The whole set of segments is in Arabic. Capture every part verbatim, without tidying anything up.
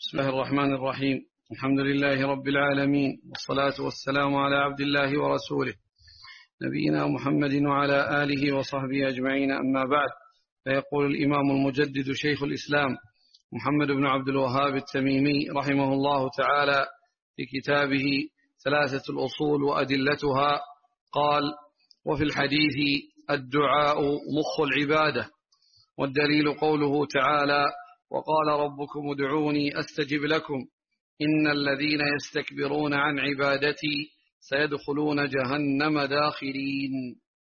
بسم الله الرحمن الرحيم. الحمد لله رب العالمين، والصلاة والسلام على عبد الله ورسوله نبينا محمد وعلى آله وصحبه أجمعين، أما بعد. فيقول الإمام المجدد شيخ الإسلام محمد بن عبد الوهاب التميمي رحمه الله تعالى في كتابه ثلاثة الأصول وأدلتها قال: وفي الحديث الدعاء مخ العبادة، والدليل قوله تعالى: وقال ربكم ادعوني أستجب لكم إن الذين يستكبرون عن عبادتي سيدخلون جهنم داخرين.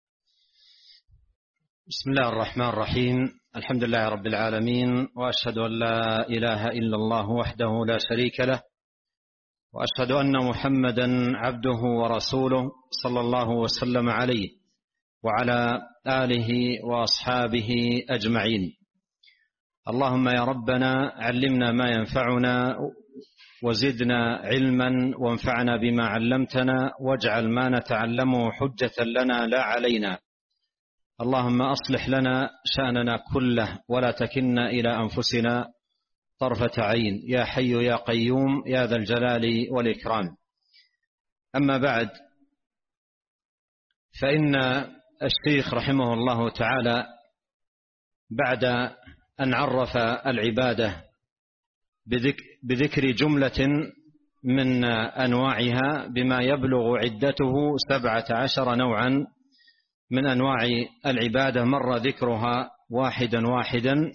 بسم الله الرحمن الرحيم. الحمد لله رب العالمين، وأشهد أن لا إله إلا الله وحده لا شريك له، وأشهد أن محمدا عبده ورسوله صلى الله وسلم عليه وعلى آله وأصحابه أجمعين. اللهم يا ربنا علمنا ما ينفعنا وزدنا علما وانفعنا بما علمتنا، واجعل ما نتعلمه حجة لنا لا علينا. اللهم أصلح لنا شأننا كله ولا تكلنا إلى أنفسنا طرفة عين، يا حي يا قيوم يا ذا الجلال والإكرام. أما بعد، فإن الشيخ رحمه الله تعالى بعد أن عرف العبادة بذكر جملة من أنواعها بما يبلغ عدته سبعة عشر نوعا من أنواع العبادة، مر ذكرها واحدا واحدا،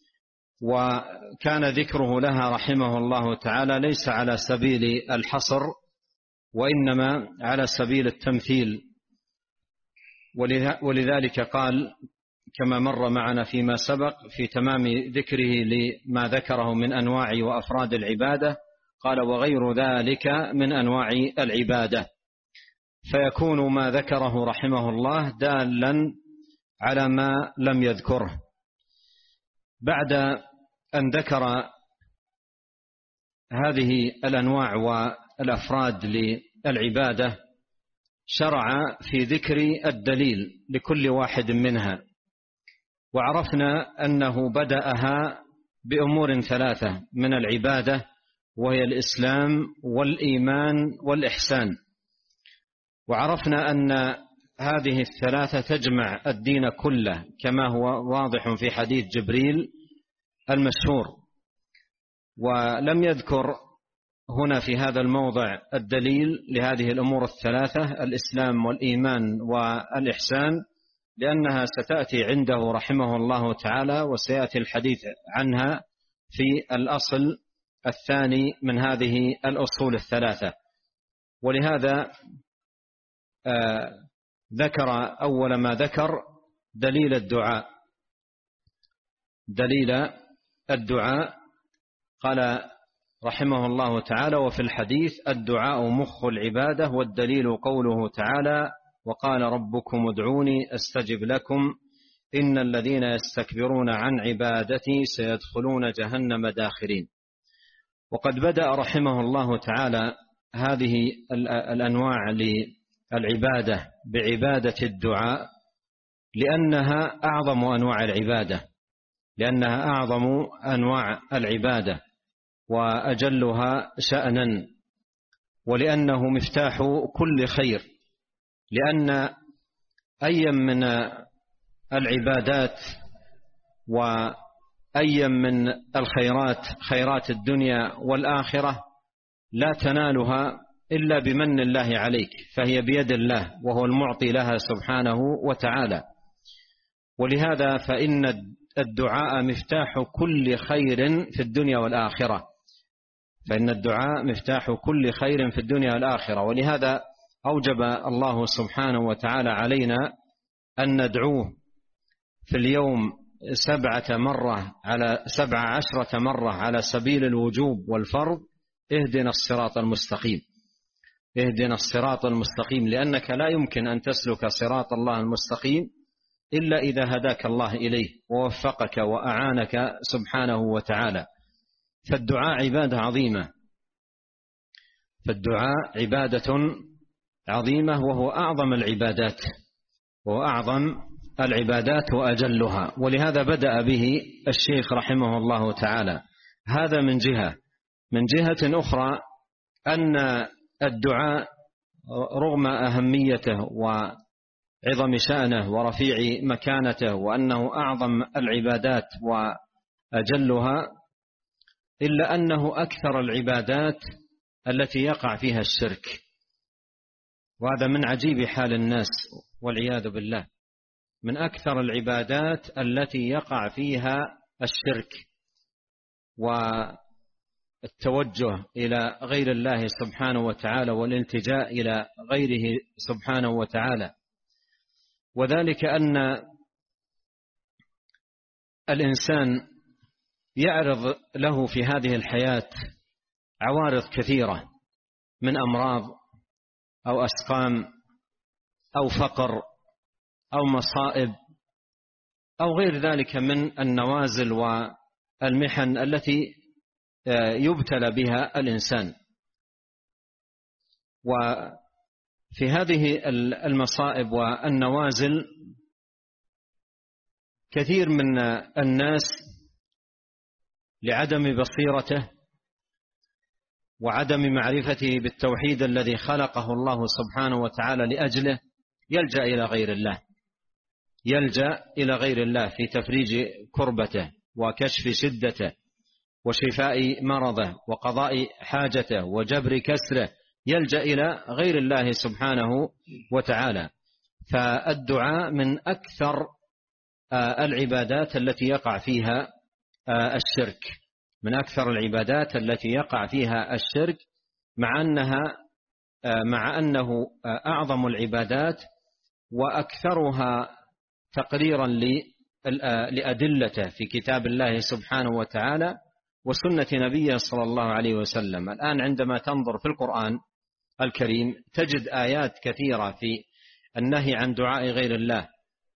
وكان ذكره لها رحمه الله تعالى ليس على سبيل الحصر، وإنما على سبيل التمثيل. ولذلك قال كما مر معنا فيما سبق في تمام ذكره لما ذكره من أنواع وأفراد العبادة، قال: وغير ذلك من أنواع العبادة، فيكون ما ذكره رحمه الله دالا على ما لم يذكره. بعد أن ذكر هذه الأنواع والأفراد للعبادة، شرع في ذكر الدليل لكل واحد منها، وعرفنا أنه بدأها بأمور ثلاثة من العبادة، وهي الإسلام والإيمان والإحسان. وعرفنا أن هذه الثلاثة تجمع الدين كله كما هو واضح في حديث جبريل المشهور. ولم يذكر هنا في هذا الموضع الدليل لهذه الأمور الثلاثة الإسلام والإيمان والإحسان، لأنها ستأتي عنده رحمه الله تعالى، وسيأتي الحديث عنها في الأصل الثاني من هذه الأصول الثلاثة. ولهذا آه ذكر أول ما ذكر دليل الدعاء. دليل الدعاء قال رحمه الله تعالى: وفي الحديث الدعاء مخ العبادة، والدليل قوله تعالى: وقال ربكم ادعوني أستجب لكم إن الذين يستكبرون عن عبادتي سيدخلون جهنم داخرين. وقد بدأ رحمه الله تعالى هذه الأنواع للعبادة بعبادة الدعاء، لأنها أعظم أنواع العبادة لأنها أعظم أنواع العبادة وأجلها شأنا، ولأنه مفتاح كل خير، لأن أي من العبادات وأي من الخيرات خيرات الدنيا والآخرة لا تنالها إلا بمن الله عليك، فهي بيد الله وهو المعطي لها سبحانه وتعالى. ولهذا فإن الدعاء مفتاح كل خير في الدنيا والآخرة فإن الدعاء مفتاح كل خير في الدنيا والآخرة. ولهذا أوجب الله سبحانه وتعالى علينا أن ندعوه في اليوم سبعة مرة على سبع عشرة مرة على سبيل الوجوب والفرض: اهدنا الصراط المستقيم، اهدنا الصراط المستقيم، لأنك لا يمكن أن تسلك صراط الله المستقيم إلا إذا هداك الله إليه ووفقك وأعانك سبحانه وتعالى. فالدعاء عبادة عظيمة فالدعاء عبادة عظيمة وهو أعظم العبادات وهو أعظم العبادات وأجلها. ولهذا بدأ به الشيخ رحمه الله تعالى. هذا من جهة. من جهة أخرى أن الدعاء رغم أهميته وعظم شأنه ورفيع مكانته وأنه أعظم العبادات وأجلها، إلا أنه أكثر العبادات التي يقع فيها الشرك، وهذا من عجيب حال الناس والعياذ بالله، من أكثر العبادات التي يقع فيها الشرك والتوجه إلى غير الله سبحانه وتعالى والالتجاء إلى غيره سبحانه وتعالى. وذلك أن الإنسان يعرض له في هذه الحياة عوارض كثيرة من أمراض أو أسقام أو فقر أو مصائب أو غير ذلك من النوازل والمحن التي يبتلى بها الإنسان. وفي هذه المصائب والنوازل كثير من الناس لعدم بصيرته وعدم معرفته بالتوحيد الذي خلقه الله سبحانه وتعالى لأجله يلجأ إلى غير الله، يلجأ إلى غير الله في تفريج كربته وكشف شدته وشفاء مرضه وقضاء حاجته وجبر كسره، يلجأ إلى غير الله سبحانه وتعالى. فالدعاء من أكثر العبادات التي يقع فيها الشرك، من أكثر العبادات التي يقع فيها الشرك، مع أنها مع أنه أعظم العبادات وأكثرها تقريرا لأدلته في كتاب الله سبحانه وتعالى وسنة نبيه صلى الله عليه وسلم. الآن عندما تنظر في القرآن الكريم تجد آيات كثيرة في النهي عن دعاء غير الله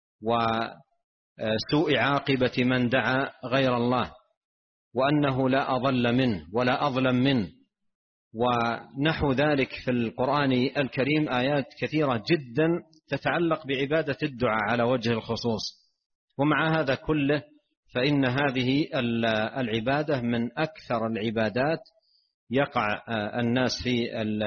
وسوء عاقبة من دعا غير الله، وأنه لا أضل منه ولا أظلم منه، ونحو ذلك في القرآن الكريم آيات كثيرة جدا تتعلق بعبادة الدعاء على وجه الخصوص. ومع هذا كله فإن هذه العبادة من أكثر العبادات يقع الناس في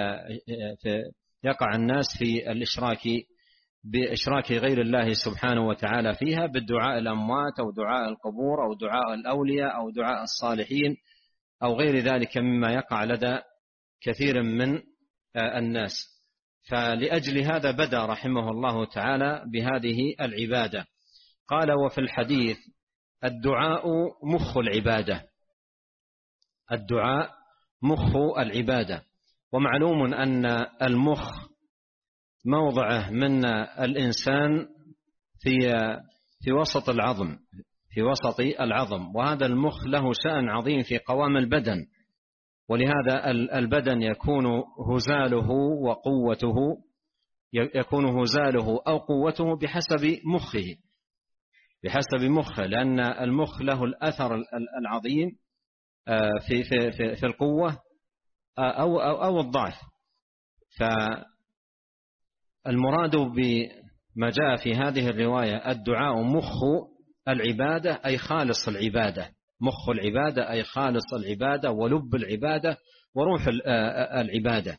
يقع الناس في الإشراك بإشراك غير الله سبحانه وتعالى فيها، بالدعاء الأموات أو دعاء القبور أو دعاء الأولياء أو دعاء الصالحين أو غير ذلك مما يقع لدى كثير من الناس. فلأجل هذا بدأ رحمه الله تعالى بهذه العبادة. قال: وفي الحديث الدعاء مخ العبادة، الدعاء مخ العبادة. ومعلوم أن المخ موضعه من الإنسان في في وسط العظم، في وسط العظم، وهذا المخ له شأن عظيم في قوام البدن، ولهذا البدن يكون هزاله وقوته يكون هزاله أو قوته بحسب مخه، بحسب مخه، لأن المخ له الأثر العظيم في في في, في القوة أو أو أو الضعف. فالمراد بما جاء في هذه الرواية الدعاء مخ العبادة أي خالص العبادة، مخ العبادة أي خالص العبادة ولب العبادة وروح العبادة.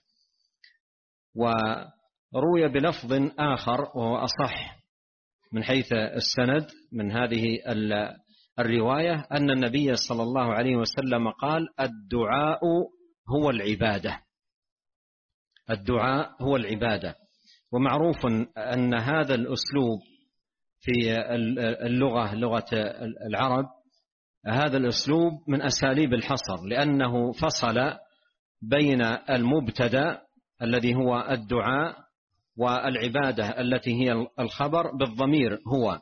وروي بلفظ آخر وهو أصح من حيث السند من هذه الرواية أن النبي صلى الله عليه وسلم قال: الدعاء هو العبادة، الدعاء هو العبادة. ومعروف أن هذا الأسلوب في اللغة لغة العرب هذا الأسلوب من أساليب الحصر، لأنه فصل بين المبتدأ الذي هو الدعاء والعبادة التي هي الخبر بالضمير هو،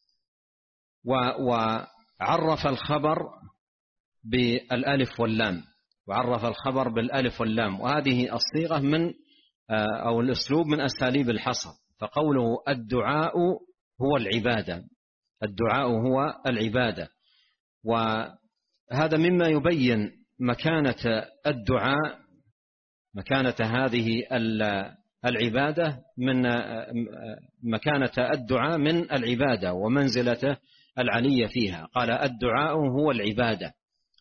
وعرف الخبر بالألف واللام، وعرف الخبر بالألف واللام، وهذه الصيغة من أو الأسلوب من أساليب الحصر. فقوله الدعاء هو العبادة، الدعاء هو العبادة، وهذا مما يبين مكانة الدعاء، مكانة هذه العبادة من مكانة الدعاء من العبادة ومنزلته العلية فيها. قال: الدعاء هو العبادة،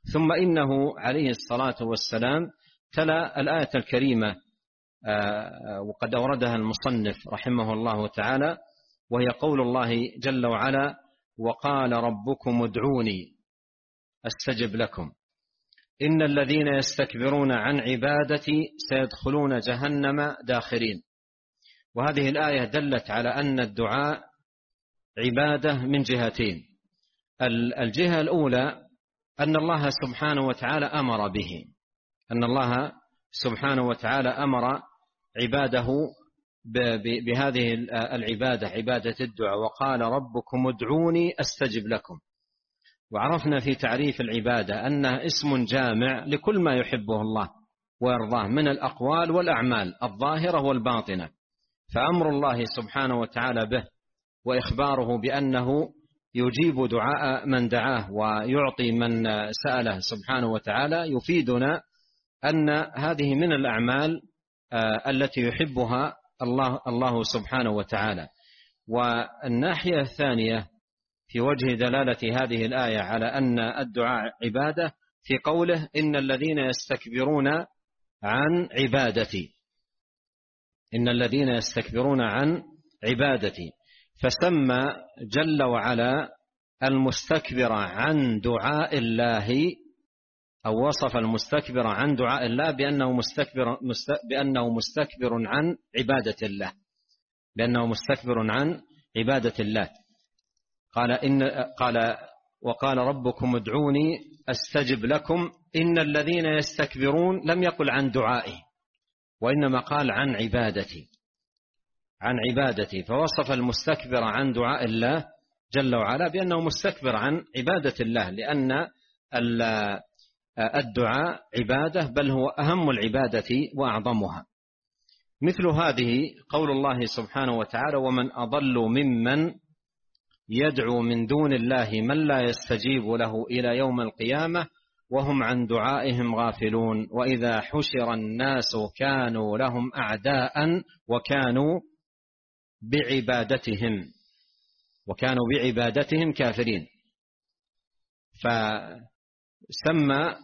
ثم إنه عليه الصلاة والسلام تلا الآية الكريمة وقد أوردها المصنف رحمه الله تعالى، وهي قول الله جل وعلا: وقال ربكم ادعوني أستجب لكم إن الذين يستكبرون عن عبادتي سيدخلون جهنم داخرين. وهذه الآية دلت على أن الدعاء عبادة من جهتين. الجهة الأولى أن الله سبحانه وتعالى أمر به، أن الله سبحانه وتعالى أمر عباده بهذه العبادة، عبادة الدعاء، وقال ربكم ادعوني أستجب لكم. وعرفنا في تعريف العبادة أنها اسم جامع لكل ما يحبه الله ويرضاه من الأقوال والأعمال الظاهرة والباطنة. فأمر الله سبحانه وتعالى به وإخباره بأنه يجيب دعاء من دعاه ويعطي من سأله سبحانه وتعالى يفيدنا أن هذه من الأعمال التي يحبها الله الله سبحانه وتعالى. والناحية الثانية في وجه دلالة هذه الآية على أن الدعاء عبادة في قوله: إن الذين يستكبرون عن عبادتي، إن الذين يستكبرون عن عبادتي، فسمى جل وعلا المستكبر عن دعاء الله، أو وصف المستكبر عن دعاء الله بأنه مستكبر, بأنه مستكبر عن عبادة الله، بأنه مستكبر عن عبادة الله. قال إن قال وقال ربكم ادعوني أستجب لكم إن الذين يستكبرون، لم يقل عن دعائي وإنما قال عن عبادتي، عن عبادتي، فوصف المستكبر عن دعاء الله جل وعلا بأنه مستكبر عن عبادة الله، لأن الدعاء عبادة، بل هو أهم العبادة وأعظمها. مثل هذه قول الله سبحانه وتعالى: ومن أضل ممن يدعو من دون الله من لا يستجيب له إلى يوم القيامة وهم عن دعائهم غافلون وإذا حشر الناس كانوا لهم أعداء وكانوا بعبادتهم وكانوا بعبادتهم كافرين. فسمى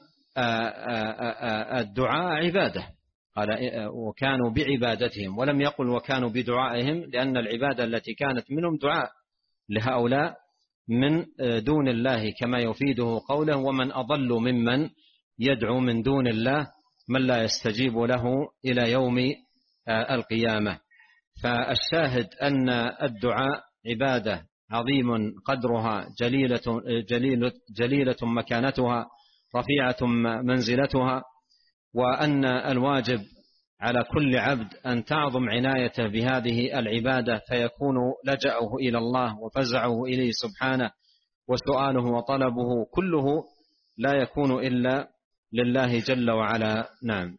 الدعاء عبادة، قال وكانوا بعبادتهم، ولم يقل وكانوا بدعائهم، لأن العبادة التي كانت منهم دعاء لهؤلاء من دون الله، كما يفيده قوله: ومن أضل ممن يدعو من دون الله من لا يستجيب له إلى يوم القيامة. فالشاهد أن الدعاء عبادة عظيم قدرها، جليلة, جليلة, جليلة مكانتها، رفيعة منزلتها، وأن الواجب على كل عبد أن تعظم عنايته بهذه العبادة، فيكون لجأه إلى الله وفزعه إليه سبحانه وسؤاله وطلبه كله لا يكون إلا لله جل وعلا. نعم.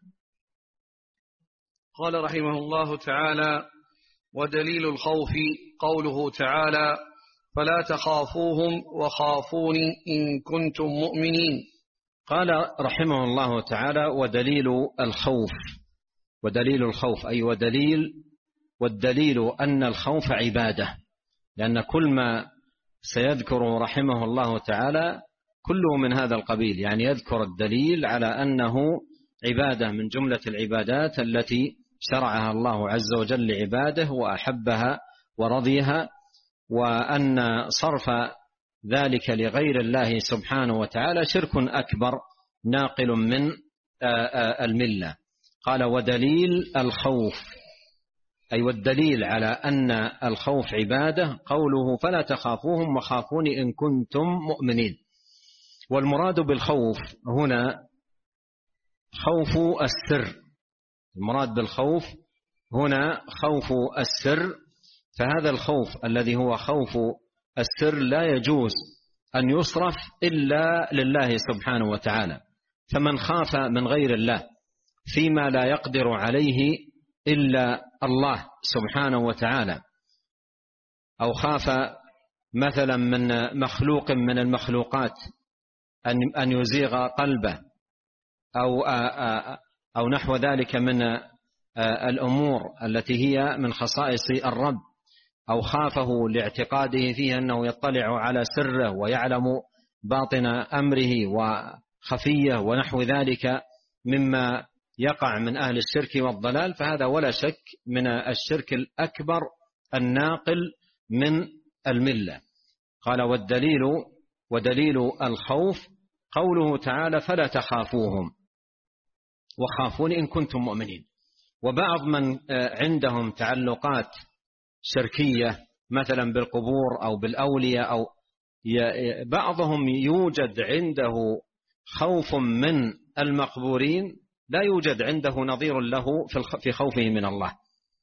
قال رحمه الله تعالى: ودليل الخوف قوله تعالى: فلا تخافوهم وخافوني إن كنتم مؤمنين. قال رحمه الله تعالى: ودليل الخوف، ودليل الخوف أي ودليل والدليل أن الخوف عبادة، لأن كل ما سيذكر رحمه الله تعالى كله من هذا القبيل، يعني يذكر الدليل على أنه عبادة من جملة العبادات التي شرعها الله عز وجل لعباده وأحبها ورضيها، وأن صرف ذلك لغير الله سبحانه وتعالى شرك أكبر ناقل من الملة. قال: ودليل الخوف أي والدليل على أن الخوف عبادة قوله: فلا تخافوهم وخافوني إن كنتم مؤمنين. والمراد بالخوف هنا خوف السر، المراد بالخوف هنا خوف السر، فهذا الخوف الذي هو خوف السر لا يجوز أن يصرف إلا لله سبحانه وتعالى. فمن خاف من غير الله فيما لا يقدر عليه إلا الله سبحانه وتعالى، أو خاف مثلا من مخلوق من المخلوقات أن يزيغ قلبه أو أو نحو ذلك من الأمور التي هي من خصائص الرب، أو خافه لاعتقاده فيه أنه يطلع على سره ويعلم باطن أمره خفية ونحو ذلك مما يقع من أهل الشرك والضلال، فهذا ولا شك من الشرك الأكبر الناقل من الملة. قال والدليل ودليل الخوف قوله تعالى فلا تخافوهم وخافوني إن كنتم مؤمنين. وبعض من عندهم تعلقات شركية مثلا بالقبور أو بالأولياء أو بعضهم يوجد عنده خوف من المقبورين لا يوجد عنده نظير له في خوفه من الله.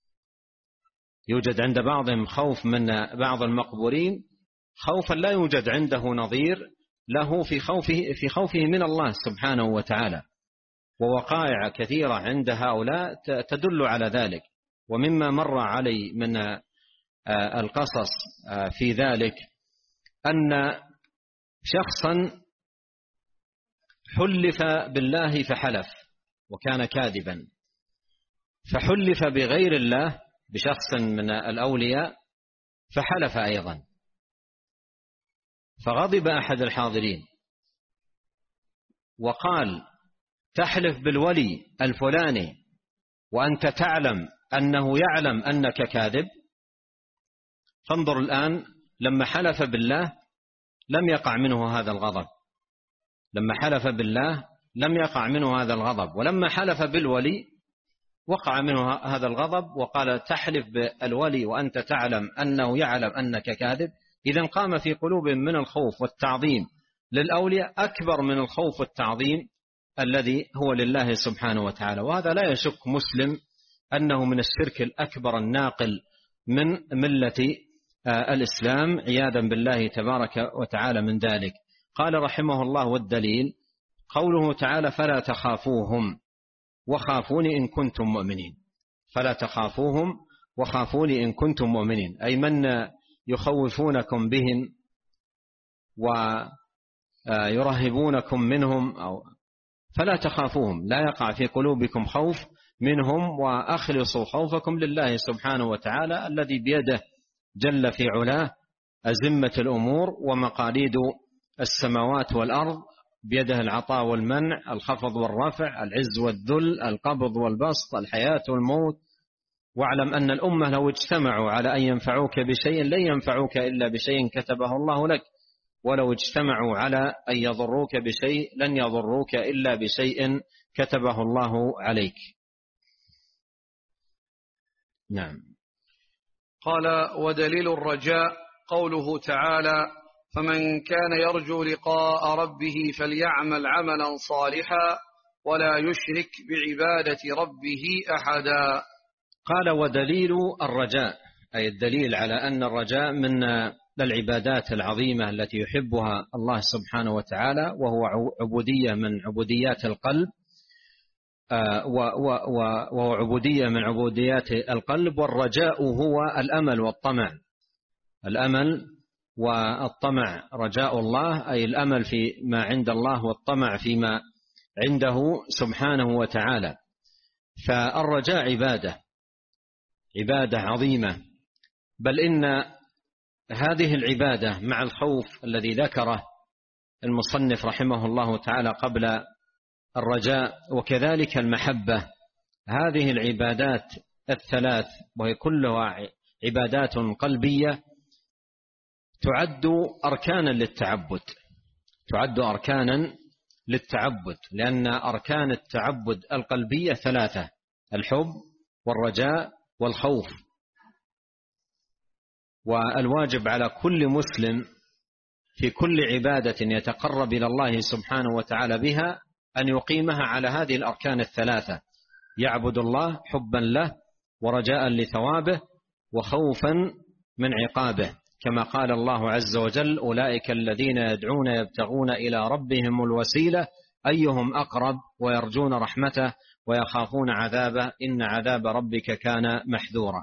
يوجد عند بعضهم خوف من بعض المقبورين خوفا لا يوجد عنده نظير له في خوفه في خوفه من الله سبحانه وتعالى. ووقائع كثيرة عند هؤلاء تدل على ذلك. ومما مر علي من القصص في ذلك أن شخصا حلف بالله فحلف وكان كاذبا، فحلف بغير الله بشخص من الأولياء فحلف أيضا، فغضب أحد الحاضرين وقال تحلف بالولي الفلاني وأنت تعلم أنه يعلم أنك كاذب. فانظر الآن لما حلف بالله لم يقع منه هذا الغضب، لما حلف بالله لم يقع منه هذا الغضب، ولما حلف بالولي وقع منه هذا الغضب وقال تحلف بالولي وأنت تعلم أنه يعلم أنك كاذب. إذن قام في قلوب من الخوف والتعظيم للأولياء أكبر من الخوف والتعظيم الذي هو لله سبحانه وتعالى. وهذا لا يشك مسلم أنه من الشرك الأكبر الناقل من ملة الإسلام عياذا بالله تبارك وتعالى من ذلك. قال رحمه الله والدليل قوله تعالى فلا تخافوهم وخافوني إن كنتم مؤمنين. فلا تخافوهم وخافوني إن كنتم مؤمنين أي من يخوفونكم بهم ويرهبونكم منهم أو فلا تخافوهم، لا يقع في قلوبكم خوف منهم، وأخلصوا خوفكم لله سبحانه وتعالى الذي بيده جل في علاه أزمة الأمور ومقاليد السماوات والأرض، بيده العطاء والمنع، الخفض والرفع، العز والذل، القبض والبسط، الحياة والموت. واعلم أن الأمة لو اجتمعوا على أن ينفعوك بشيء لن ينفعوك إلا بشيء كتبه الله لك، ولو اجتمعوا على أن يضروك بشيء لن يضروك إلا بشيء كتبه الله عليك. نعم. قال ودليل الرجاء قوله تعالى فمن كان يرجو لقاء ربه فليعمل عملا صالحا ولا يشرك بعبادة ربه أحدا. قال ودليل الرجاء أي الدليل على أن الرجاء من العبادات العظيمة التي يحبها الله سبحانه وتعالى، وهو عبودية من عبوديات القلب، وهو عبودية من عبوديات القلب. والرجاء هو الأمل والطمع، الأمل والطمع. رجاء الله أي الأمل في ما عند الله والطمع فيما عنده سبحانه وتعالى. فالرجاء عبادة عبادة عظيمة، بل إن هذه العبادة مع الخوف الذي ذكره المصنف رحمه الله تعالى قبل الرجاء وكذلك المحبة، هذه العبادات الثلاث وهي كلها عبادات قلبية تعد أركانا للتعبد، تعد أركانا للتعبد لأن أركان التعبد القلبية ثلاثة: الحب والرجاء والخوف. والواجب على كل مسلم في كل عبادة يتقرب إلى الله سبحانه وتعالى بها أن يقيمها على هذه الأركان الثلاثة: يعبد الله حبا له ورجاء لثوابه وخوفا من عقابه، كما قال الله عز وجل: أولئك الذين يدعون يبتغون إلى ربهم الوسيلة أيهم أقرب ويرجون رحمته ويخافون عذابه إن عذاب ربك كان محذورا.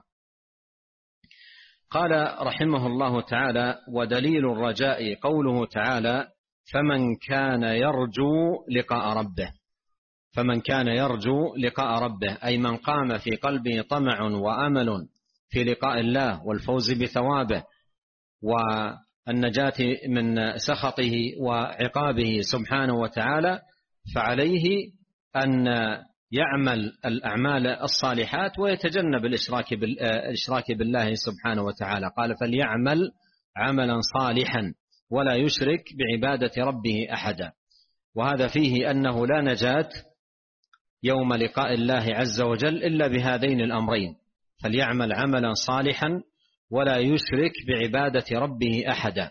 قال رحمه الله تعالى: ودليل الرجاء قوله تعالى: فمن كان يرجو لقاء ربه. فمن كان يرجو لقاء ربه أي من قام في قلبه طمع وأمل في لقاء الله والفوز بثوابه النجاة من سخطه وعقابه سبحانه وتعالى فعليه أن يعمل الأعمال الصالحات ويتجنب الإشراك بالله سبحانه وتعالى. قال فليعمل عملا صالحا ولا يشرك بعبادة ربه أحدا. وهذا فيه أنه لا نجاة يوم لقاء الله عز وجل إلا بهذين الأمرين، فليعمل عملا صالحا ولا يشرك بعبادة ربه أحدا،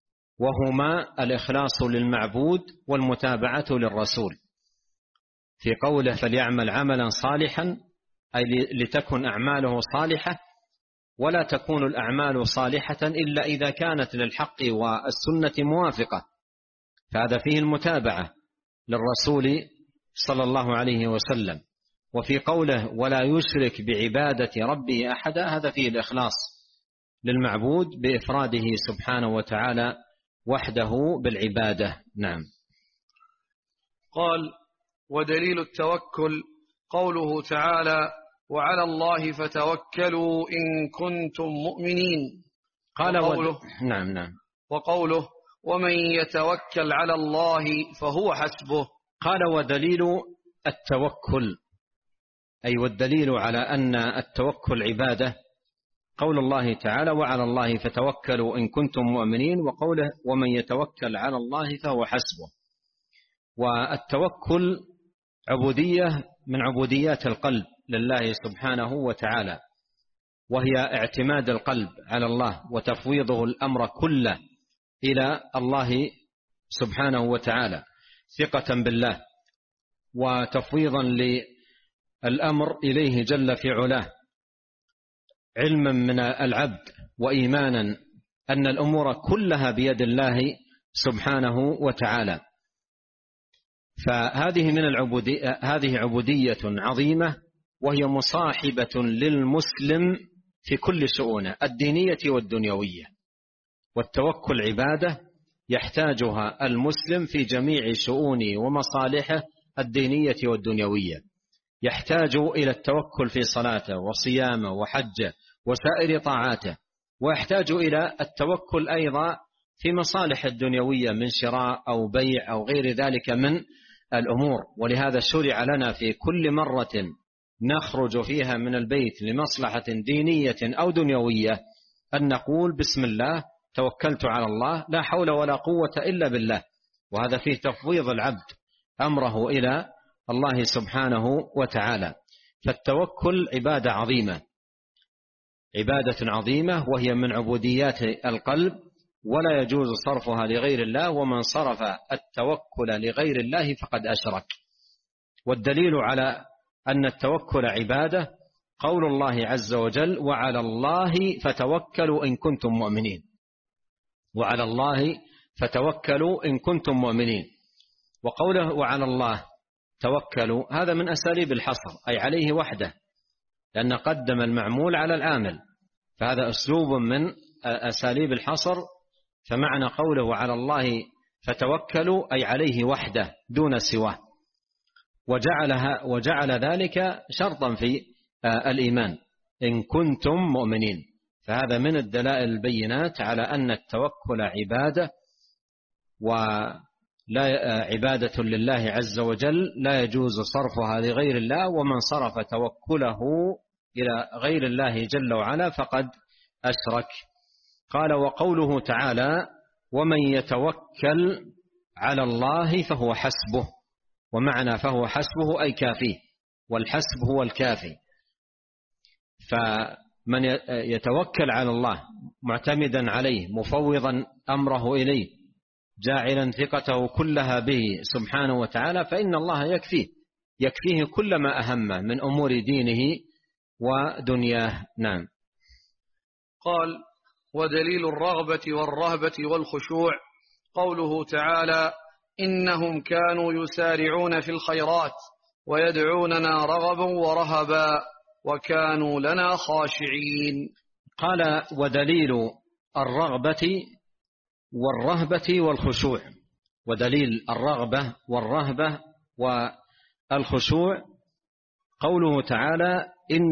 وهما الإخلاص للمعبود والمتابعة للرسول. في قوله فليعمل عملا صالحا أي لتكن أعماله صالحة، ولا تكون الأعمال صالحة إلا إذا كانت للحق والسنة موافقة، فهذا فيه المتابعة للرسول صلى الله عليه وسلم. وفي قوله ولا يشرك بعبادة ربه أحدا هذا فيه الإخلاص للمعبود بإفراده سبحانه وتعالى وحده بالعبادة. نعم. قال ودليل التوكل قوله تعالى وعلى الله فتوكلوا إن كنتم مؤمنين. قال وقوله و... نعم نعم وقوله ومن يتوكل على الله فهو حسبه. قال ودليل التوكل أي والدليل على أن التوكل عبادة قول الله تعالى وعلى الله فتوكلوا إن كنتم مؤمنين، وقوله ومن يتوكل على الله فهو حسبه. والتوكل عبودية من عبوديات القلب لله سبحانه وتعالى، وهي اعتماد القلب على الله وتفويضه الأمر كله إلى الله سبحانه وتعالى ثقة بالله وتفويضا للأمر إليه جل في علاه، علما من العبد وإيمانا أن الأمور كلها بيد الله سبحانه وتعالى. فهذه من العبودية، هذه عبودية عظيمة، وهي مصاحبة للمسلم في كل شؤونه الدينية والدنيوية. والتوكل عبادة يحتاجها المسلم في جميع شؤونه ومصالحه الدينية والدنيوية، يحتاج إلى التوكل في صلاته وصيامه وحجه وسائر طاعاته، ويحتاج إلى التوكل أيضا في مصالح الدنيوية من شراء أو بيع أو غير ذلك من الأمور. ولهذا شرع لنا في كل مرة نخرج فيها من البيت لمصلحة دينية أو دنيوية أن نقول بسم الله توكلت على الله لا حول ولا قوة إلا بالله، وهذا فيه تفويض العبد أمره إلى الله سبحانه وتعالى. فالتوكل عبادة عظيمة، عبادة عظيمة، وهي من عبوديات القلب ولا يجوز صرفها لغير الله، ومن صرف التوكل لغير الله فقد أشرك. والدليل على أن التوكل عبادة قول الله عز وجل وعلى الله فتوكلوا إن كنتم مؤمنين، وعلى الله فتوكلوا إن كنتم مؤمنين. وقوله وعلى الله توكلوا هذا من أساليب الحصر أي عليه وحده، لأن قدم المعمول على العامل، فهذا أسلوب من أساليب الحصر. فمعنى قوله وعلى الله فتوكلوا أي عليه وحده دون سواه، وجعلها وجعل ذلك شرطا في الإيمان إن كنتم مؤمنين. فهذا من الدلائل البينات على أن التوكل عبادة، ولا عبادة لله عز وجل لا يجوز صرفها لغير الله، ومن صرف توكله إلى غير الله جل وعلا فقد أشرك. قال وقوله تعالى ومن يتوكل على الله فهو حسبه، ومعنى فهو حسبه أي كافيه، والحسب هو الكافي. فمن يتوكل على الله معتمدا عليه مفوضا أمره إليه جاعلا ثقته كلها به سبحانه وتعالى فإن الله يكفيه يكفيه كل ما أهمه من أمور دينه ودنياه. نعم. قال ودليل الرغبة والرهبة والخشوع قوله تعالى إنهم كانوا يسارعون في الخيرات ويدعوننا رغبا ورهبا وكانوا لنا خاشعين. قال ودليل الرغبة والرهبة والخشوع، ودليل الرغبة والرهبة والخشوع قوله تعالى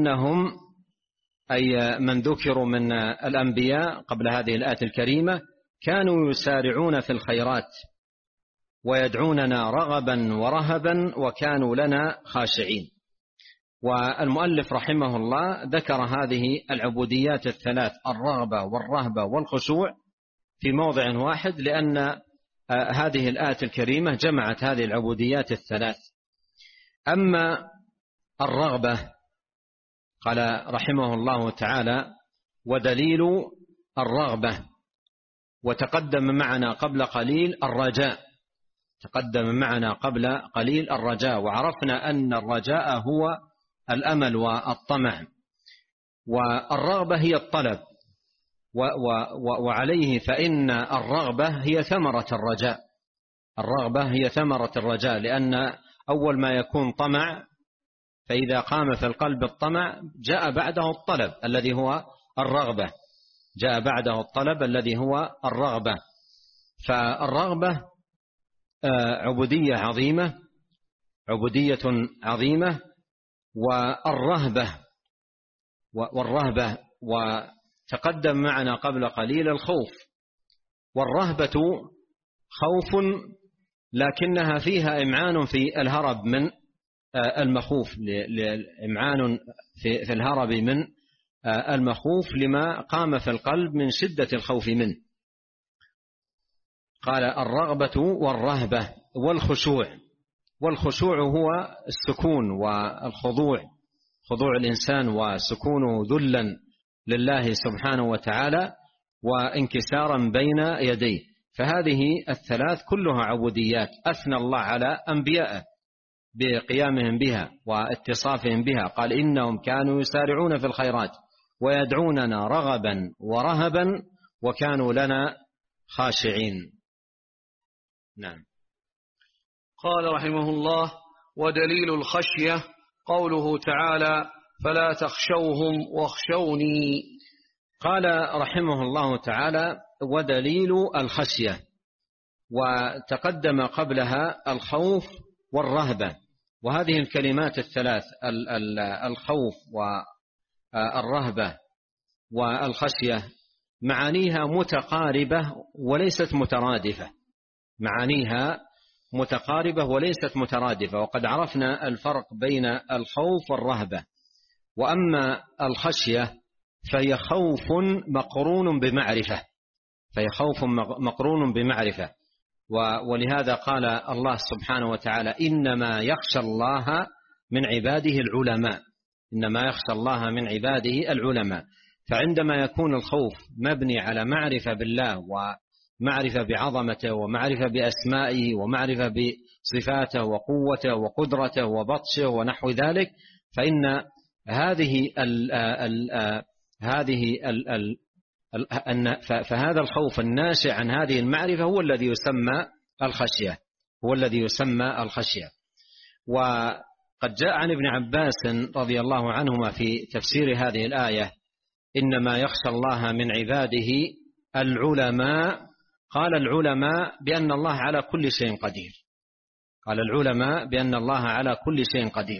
إنهم أي من ذكروا من الأنبياء قبل هذه الآية الكريمة كانوا يسارعون في الخيرات ويدعوننا رغبا ورهبا وكانوا لنا خاشعين. والمؤلف رحمه الله ذكر هذه العبوديات الثلاث، الرغبة والرهبة والخشوع، في موضع واحد، لأن هذه الآية الكريمة جمعت هذه العبوديات الثلاث. أما الرغبة قال رحمه الله تعالى: ودليل الرغبة، وتقدم معنا قبل قليل الرجاء، تقدم معنا قبل قليل الرجاء، وعرفنا أن الرجاء هو الأمل والطمع، والرغبة هي الطلب، وعليه فإن الرغبة هي ثمرة الرجاء، الرغبة هي ثمرة الرجاء، لأن أول ما يكون طمع، فإذا قام في القلب الطمع جاء بعده الطلب الذي هو الرغبة، جاء بعده الطلب الذي هو الرغبة. فالرغبة عبودية عظيمة، عبودية عظيمة. والرهبة والرهبة وتقدم معنا قبل قليل الخوف، والرهبة خوف لكنها فيها إمعان في الهرب من المخوف، إمعان في الهرب من المخوف لما قام في القلب من شدة الخوف منه. قال: الرغبة والرهبة والخشوع. والخشوع هو السكون والخضوع، خضوع الإنسان وسكونه ذلا لله سبحانه وتعالى وانكسارا بين يديه. فهذه الثلاث كلها عبوديات أثنى الله على أنبيائه بقيامهم بها واتصافهم بها. قال: إنهم كانوا يسارعون في الخيرات ويدعوننا رغبا ورهبا وكانوا لنا خاشعين. نعم. قال رحمه الله: ودليل الخشية قوله تعالى: فلا تخشوهم واخشوني. قال رحمه الله تعالى: ودليل الخشية، وتقدم قبلها الخوف والرهبة. وهذه الكلمات الثلاث، الخوف والرهبة والخشية، معانيها متقاربة وليست مترادفة، معانيها متقاربة وليست مترادفة. وقد عرفنا الفرق بين الخوف والرهبة. وأما الخشية فهي خوف مقرون بمعرفة، فهي خوف مقرون بمعرفة. ولهذا قال الله سبحانه وتعالى: إنما يخشى الله من عباده العلماء، إنما يخشى الله من عباده العلماء. فعندما يكون الخوف مبني على معرفة بالله ومعرفة بعظمته ومعرفة بأسمائه ومعرفة بصفاته وقوته وقدرته وبطشه ونحو ذلك، فإن هذه ال ال هذه ال ال فهذا الخوف الناشئ عن هذه المعرفة هو الذي يسمى الخشية، هو الذي يسمى الخشية. وقد جاء عن ابن عباس رضي الله عنهما في تفسير هذه الآية: إنما يخشى الله من عباده العلماء. قال العلماء بأن الله على كل شيء قدير، قال العلماء بأن الله على كل شيء قدير.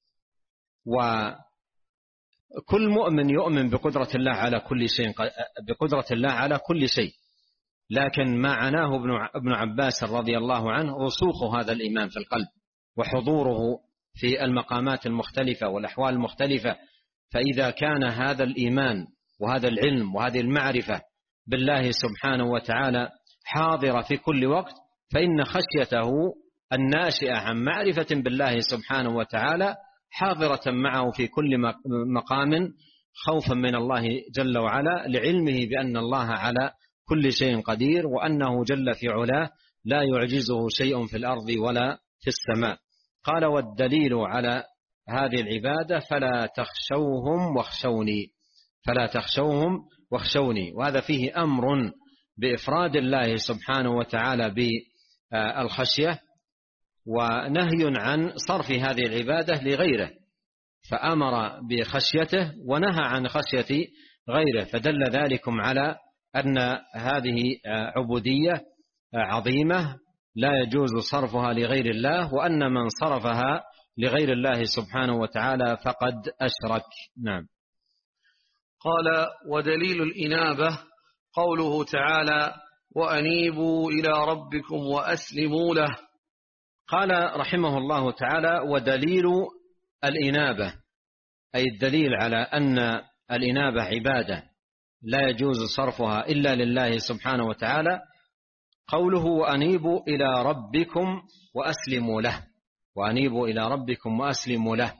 وكل مؤمن يؤمن بقدرة الله على كل شيء، بقدرة الله على كل شيء، لكن ما عناه ابن عباس رضي الله عنه رسوخ هذا الإيمان في القلب وحضوره في المقامات المختلفة والأحوال المختلفة. فإذا كان هذا الإيمان وهذا العلم وهذه المعرفة بالله سبحانه وتعالى حاضرة في كل وقت، فإن خشيته الناشئة عن معرفة بالله سبحانه وتعالى حاضرة معه في كل مقام، خوفا من الله جل وعلا، لعلمه بأن الله على كل شيء قدير، وأنه جل في علاه لا يعجزه شيء في الأرض ولا في السماء. قال: والدليل على هذه العبادة فلا تخشوهم واخشوني، فلا تخشوهم واخشوني. وهذا فيه أمر بإفراد الله سبحانه وتعالى بالخشية، ونهي عن صرف هذه العبادة لغيره، فأمر بخشيته ونهى عن خشية غيره، فدل ذلكم على أن هذه عبودية عظيمة لا يجوز صرفها لغير الله، وأن من صرفها لغير الله سبحانه وتعالى فقد أشرك. نعم. قال: ودليل الإنابة قوله تعالى: وأنيبوا إلى ربكم وأسلموا له. قال رحمه الله تعالى: ودليل الإنابة، أي الدليل على أن الإنابة عبادة لا يجوز صرفها إلا لله سبحانه وتعالى، قوله: وأنيبوا إلى ربكم وأسلموا له. وأنيبوا إلى ربكم وأسلموا له.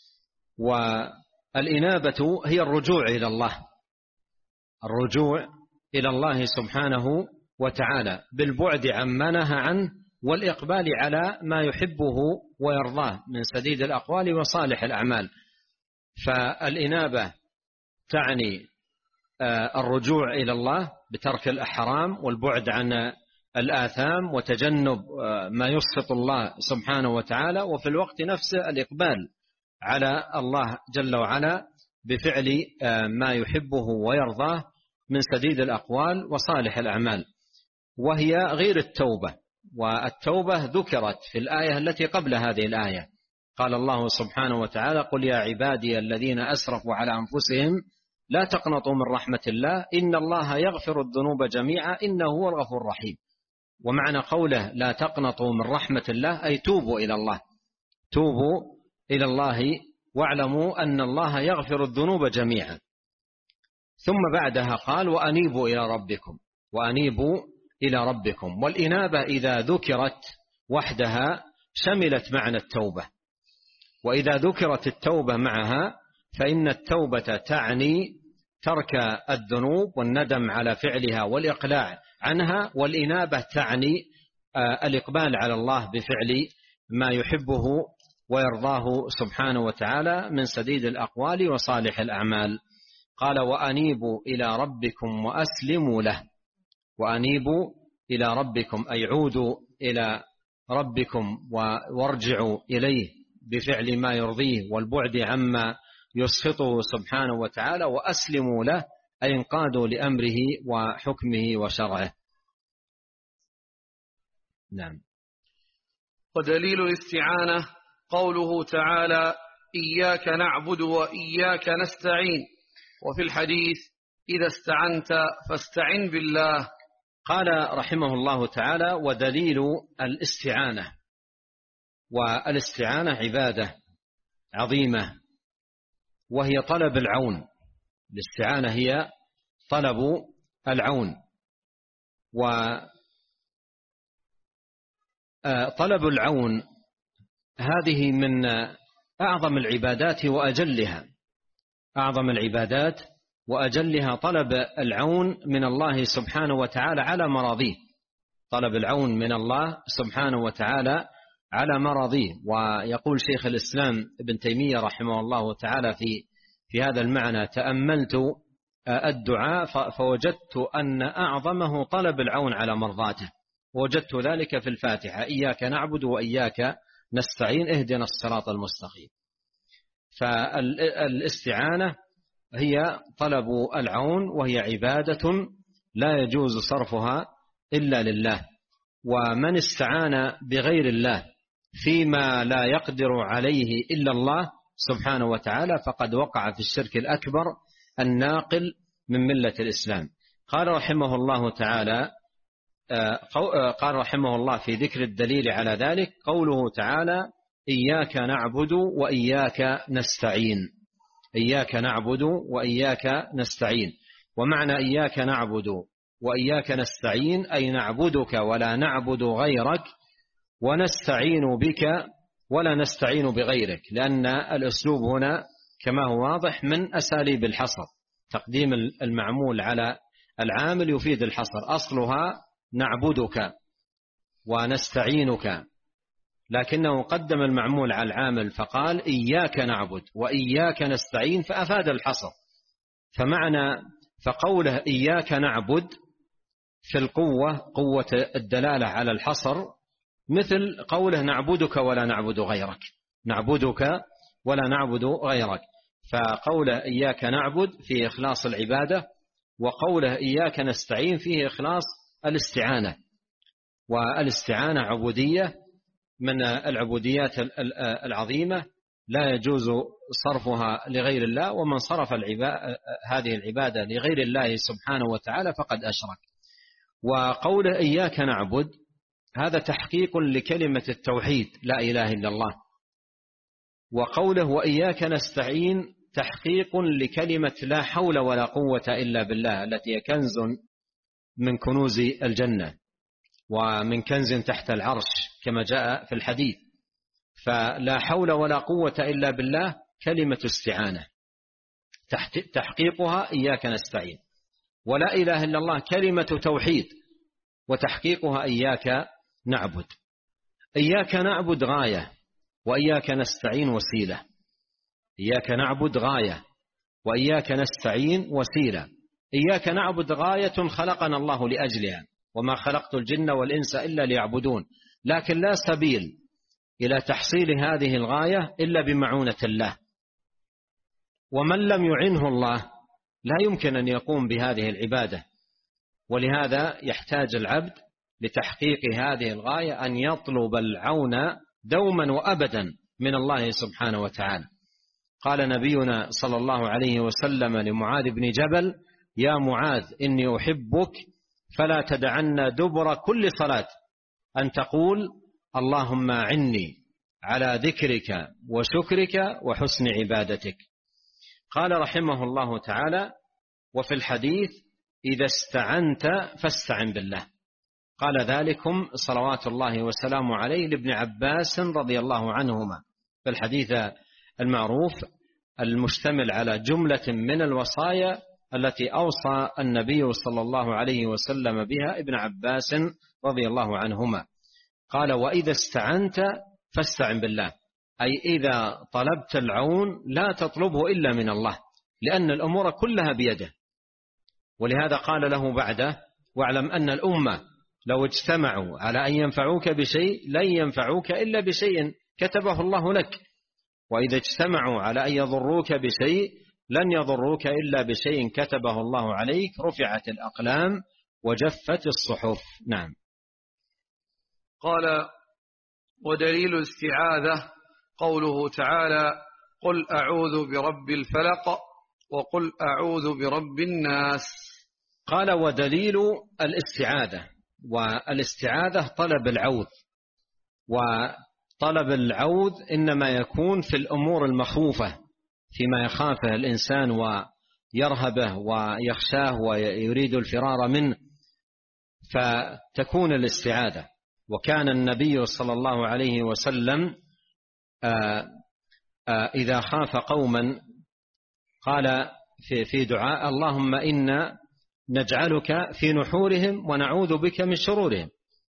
والإنابة هي الرجوع إلى الله، الرجوع إلى الله سبحانه وتعالى بالبعد عما نهى عنه والإقبال على ما يحبه ويرضاه من سديد الأقوال وصالح الأعمال. فالإنابة تعني الرجوع إلى الله بترك الحرام والبعد عن الآثام وتجنب ما يسخط الله سبحانه وتعالى، وفي الوقت نفسه الإقبال على الله جل وعلا بفعل ما يحبه ويرضاه من سديد الأقوال وصالح الأعمال، وهي غير التوبة. والتوبة ذكرت في الآية التي قبل هذه الآية، قال الله سبحانه وتعالى: قل يا عبادي الذين أسرفوا على أنفسهم لا تقنطوا من رحمة الله إن الله يغفر الذنوب جميعا إنه هو الغفور الرحيم. ومعنى قوله لا تقنطوا من رحمة الله أي توبوا إلى الله، توبوا إلى الله واعلموا أن الله يغفر الذنوب جميعا. ثم بعدها قال: وأنيبوا إلى ربكم، وأنيبوا إلى ربكم. والإنابة إذا ذكرت وحدها شملت معنى التوبة، وإذا ذكرت التوبة معها فإن التوبة تعني ترك الذنوب والندم على فعلها والإقلاع عنها، والإنابة تعني الإقبال على الله بفعل ما يحبه ويرضاه سبحانه وتعالى من سديد الأقوال وصالح الأعمال. قال: وأنيبوا إلى ربكم وأسلموا له. وأنيبوا إلى ربكم أي عودوا إلى ربكم وارجعوا إليه بفعل ما يرضيه والبعد عما يسخطه سبحانه وتعالى، وأسلموا له أي انقادوا لأمره وحكمه وشرعه. نعم. ودليل الاستعانة قوله تعالى: إياك نعبد وإياك نستعين. وفي الحديث: إذا استعنت فاستعن بالله. قال رحمه الله تعالى: ودليل الاستعانة. والاستعانة عبادة عظيمة، وهي طلب العون. الاستعانة هي طلب العون، وطلب العون هذه من أعظم العبادات وأجلها، أعظم العبادات وأجلها طلب العون من الله سبحانه وتعالى على مراضيه، طلب العون من الله سبحانه وتعالى على مراضيه. ويقول شيخ الإسلام ابن تيمية رحمه الله تعالى في في هذا المعنى: تأملت الدعاء فوجدت أن أعظمه طلب العون على مرضاته، ووجدت ذلك في الفاتحة: إياك نعبد وإياك نستعين اهدنا الصراط المستقيم. فالاستعانة هي طلب العون، وهي عبادة لا يجوز صرفها إلا لله. ومن استعان بغير الله فيما لا يقدر عليه إلا الله سبحانه وتعالى فقد وقع في الشرك الأكبر الناقل من ملة الإسلام. قال رحمه الله تعالى قال رحمه الله في ذكر الدليل على ذلك قوله تعالى: إياك نعبد وإياك نستعين. إياك نعبد وإياك نستعين. ومعنى إياك نعبد وإياك نستعين أي نعبدك ولا نعبد غيرك، ونستعين بك ولا نستعين بغيرك، لأن الأسلوب هنا كما هو واضح من أساليب الحصر، تقديم المعمول على العامل يفيد الحصر. أصلها نعبدك ونستعينك، لكنه قدم المعمول على العامل فقال إياك نعبد وإياك نستعين فأفاد الحصر. فمعنى فقوله إياك نعبد في القوة، قوة الدلالة على الحصر، مثل قوله نعبدك ولا نعبد غيرك، نعبدك ولا نعبد غيرك. فقوله إياك نعبد فيه إخلاص العبادة، وقوله إياك نستعين فيه إخلاص الاستعانة. والاستعانة عبودية من العبوديات العظيمة لا يجوز صرفها لغير الله، ومن صرف هذه العبادة لغير الله سبحانه وتعالى فقد أشرك. وقوله إياك نعبد هذا تحقيق لكلمة التوحيد لا إله إلا الله، وقوله وإياك نستعين تحقيق لكلمة لا حول ولا قوة إلا بالله التي هي كنز من كنوز الجنة ومن كنز تحت العرش كما جاء في الحديث. فلا حول ولا قوة إلا بالله كلمة استعانة تحقيقها إياك نستعين، ولا إله إلا الله كلمة توحيد وتحقيقها إياك نعبد. إياك نعبد غاية وإياك نستعين وسيلة. إياك نعبد غاية وإياك نستعين وسيلة. إياك نعبد غاية خلقنا الله لأجلها، وما خلقت الجن والإنس إلا ليعبدون، لكن لا سبيل إلى تحصيل هذه الغاية إلا بمعونة الله، ومن لم يعنه الله لا يمكن أن يقوم بهذه العبادة. ولهذا يحتاج العبد لتحقيق هذه الغاية أن يطلب العون دوما وأبدا من الله سبحانه وتعالى. قال نبينا صلى الله عليه وسلم لمعاذ بن جبل: يا معاذ إني أحبك فلا تدعن دبر كل صلاة أن تقول اللهم أعني على ذكرك وشكرك وحسن عبادتك. قال رحمه الله تعالى: وفي الحديث إذا استعنت فاستعن بالله. قال ذلكم صلوات الله وسلامه عليه لابن عباس رضي الله عنهما في الحديث المعروف المشتمل على جملة من الوصايا التي أوصى النبي صلى الله عليه وسلم بها ابن عباس رضي الله عنهما. قال: وإذا استعنت فاستعن بالله، أي إذا طلبت العون لا تطلبه إلا من الله، لأن الأمور كلها بيده. ولهذا قال له بعده: واعلم أن الأمة لو اجتمعوا على أن ينفعوك بشيء لن ينفعوك إلا بشيء كتبه الله لك، وإذا اجتمعوا على أن يضروك بشيء لن يضروك إلا بشيء كتبه الله عليك، رفعت الأقلام وجفت الصحف. نعم. قال: ودليل الاستعاذة قوله تعالى: قل أعوذ برب الفلق وقل أعوذ برب الناس. قال: ودليل الاستعاذة، والاستعاذة طلب العوذ، وطلب العوذ إنما يكون في الأمور المخوفة، فيما يخافه الإنسان ويرهبه ويخشاه ويريد الفرار منه، فتكون الاستعاذة. وكان النبي صلى الله عليه وسلم آآ آآ إذا خاف قوما قال في دعاء: اللهم إنا نجعلك في نحورهم ونعوذ بك من شرورهم.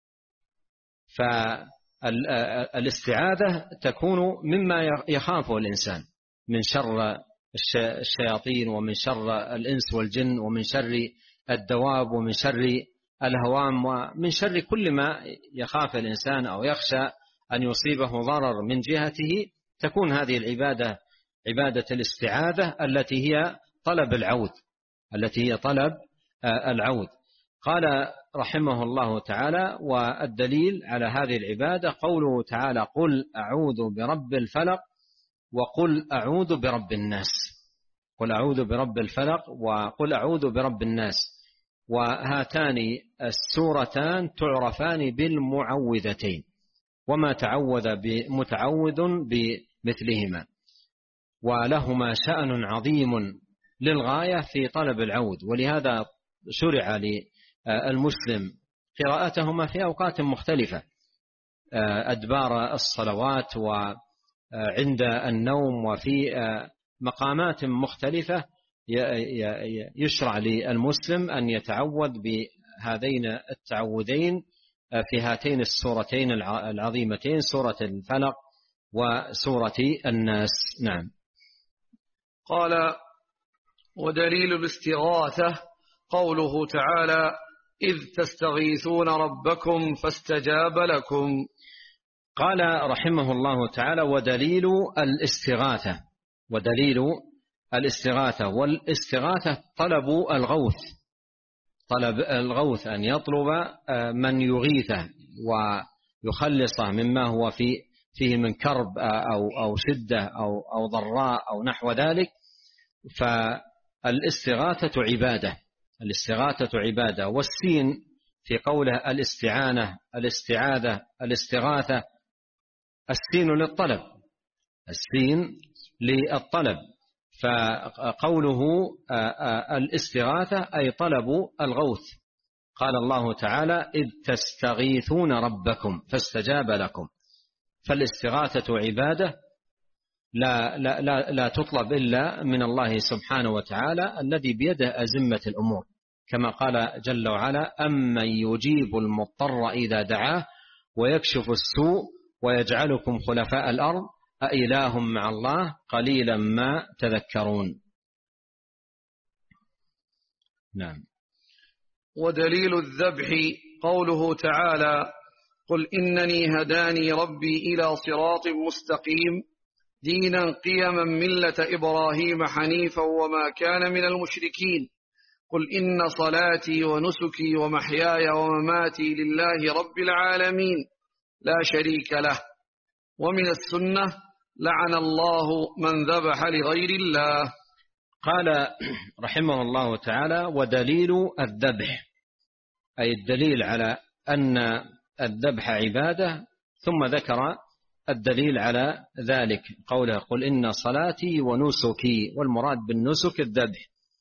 فالاستعاذة تكون مما يخافه الإنسان من شر الشياطين ومن شر الإنس والجن ومن شر الدواب ومن شر الهوام ومن شر كل ما يخاف الإنسان أو يخشى أن يصيبه ضرر من جهته. تكون هذه العبادة عبادة الاستعاذة التي هي طلب العوذ التي هي طلب العوذ. قال رحمه الله تعالى: والدليل على هذه العبادة قوله تعالى: قل أعوذ برب الفلق وقل أعوذ برب الناس. قل أعوذ برب الفلق وقل أعوذ برب الناس، وهاتان السورتان تعرفان بالمعوذتين، وما تعوذ متعوذ بمثلهما، ولهما شأن عظيم للغاية في طلب العوذ. ولهذا شرع للمسلم قراءتهما في أوقات مختلفة، أدبار الصلوات وعند النوم، وفي مقامات مختلفة يشرع للمسلم أن يتعوذ بهذين التعوذين في هاتين السورتين العظيمتين، سورة الفلق وسورة الناس. نعم. قال: ودليل الاستغاثة قوله تعالى: إذ تستغيثون ربكم فاستجاب لكم. قال رحمه الله تعالى: ودليل الاستغاثة، ودليل الاستغاثة والاستغاثة طلب الغوث، طلب الغوث أن يطلب من يغيثه ويخلصه مما هو في فيه من كرب أو أو شدة أو أو ضراء أو نحو ذلك. فالاستغاثة عبادة، الاستغاثة عبادة. والسين في قوله الاستعانة الاستعاذة الاستغاثة، السين للطلب، السين للطلب، فقوله الاستغاثة أي طلب الغوث. قال الله تعالى إذ تستغيثون ربكم فاستجاب لكم. فالاستغاثة عبادة لا, لا, لا, لا تطلب إلا من الله سبحانه وتعالى الذي بيده أزمة الأمور، كما قال جل وعلا أمن يجيب المضطر إذا دعاه ويكشف السوء ويجعلكم خلفاء الأرض أإله مع الله قليلا ما تذكرون. نعم. ودليل الذبح قوله تعالى قل إنني هداني ربي إلى صراط مستقيم دينا قيما ملة إبراهيم حنيفا وما كان من المشركين قل إن صلاتي ونسكي ومحياي ومماتي لله رب العالمين لا شريك له. ومن السنة لعن الله من ذبح لغير الله. قال رحمه الله تعالى ودليل الذبح أي الدليل على أن الذبح عبادة، ثم ذكر الدليل على ذلك قوله قل إن صلاتي ونسكي، والمراد بالنسك الذبح.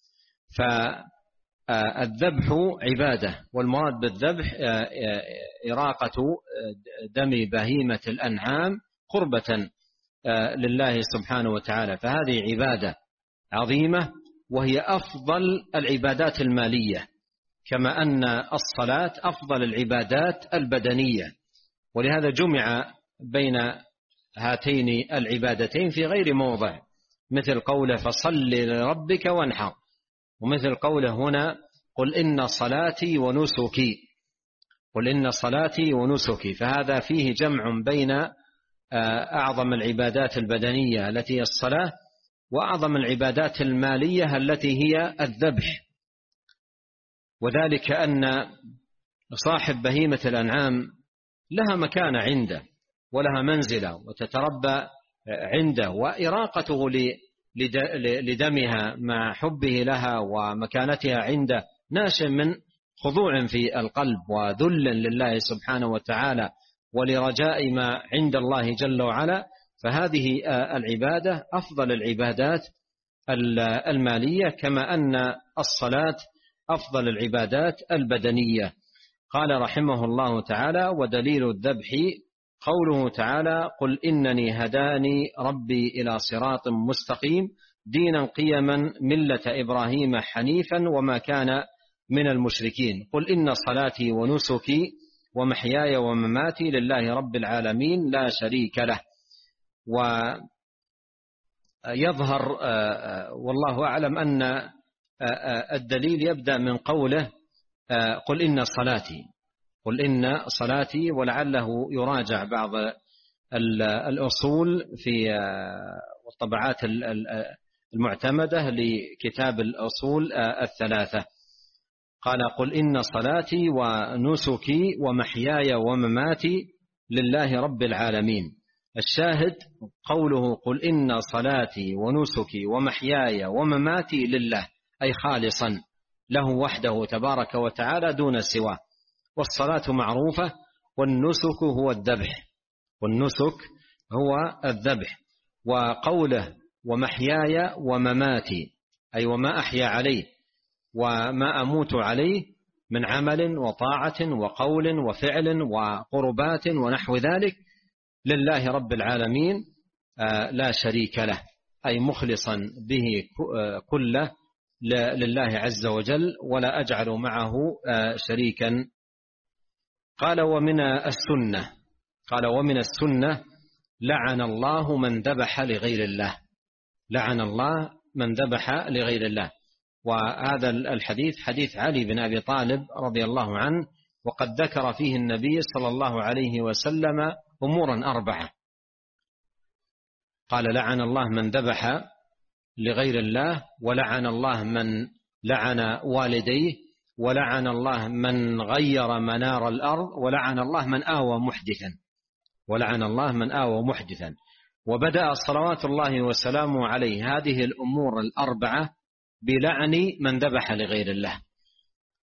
فالذبح عبادة، والمراد بالذبح إراقة دم بهيمة الأنعام قربة لله سبحانه وتعالى، فهذه عبادة عظيمة وهي أفضل العبادات المالية، كما أن الصلاة أفضل العبادات البدنية، ولهذا جمع بين هاتين العبادتين في غير موضع، مثل قوله فصل لربك وانحر، ومثل قوله هنا قل إن صلاتي ونسكي، قل إن صلاتي ونسكي، فهذا فيه جمع بين أعظم العبادات البدنية التي هي الصلاة وأعظم العبادات المالية التي هي الذبح. وذلك أن صاحب بهيمة الأنعام لها مكانة عنده ولها منزلة وتتربى عنده، وإراقته لدمها مع حبه لها ومكانتها عنده ناشئ من خضوع في القلب وذل لله سبحانه وتعالى ولرجاء ما عند الله جل وعلا، فهذه العبادة أفضل العبادات المالية، كما أن الصلاة أفضل العبادات البدنية. قال رحمه الله تعالى ودليل الذبح قوله تعالى قل إنني هداني ربي إلى صراط مستقيم دينا قيما ملة إبراهيم حنيفا وما كان من المشركين قل إن صلاتي ونسكي ومحياي ومماتي لله رب العالمين لا شريك له. ويظهر والله أعلم أن الدليل يبدأ من قوله قل إن صلاتي، قل إن صلاتي، ولعله يراجع بعض الأصول في الطبعات المعتمدة لكتاب الأصول الثلاثة. قال قل إن صلاتي ونسكي ومحياي ومماتي لله رب العالمين. الشاهد قوله قل إن صلاتي ونسكي ومحياي ومماتي لله، أي خالصا له وحده تبارك وتعالى دون سواه. والصلاة معروفة، والنسك هو الذبح، والنسك هو الذبح. وقوله ومحياي ومماتي أي وما أحيا عليه وما أموت عليه من عمل وطاعة وقول وفعل وقربات ونحو ذلك لله رب العالمين لا شريك له، أي مخلصا به كله لله عز وجل ولا أجعل معه شريكا. قال ومن السنة قال ومن السنة لعن الله من ذبح لغير الله، لعن الله من ذبح لغير الله. وهذا الحديث حديث علي بن أبي طالب رضي الله عنه، وقد ذكر فيه النبي صلى الله عليه وسلم أمورا أربعة. قال لعن الله من ذبح لغير الله، ولعن الله من لعن والديه، ولعن الله من غير منار الأرض، ولعن الله من آوى محدثا، ولعن الله من آوى محدثا. وبدأ صلوات الله وسلامه عليه هذه الأمور الأربعة بلعن من ذبح لغير الله.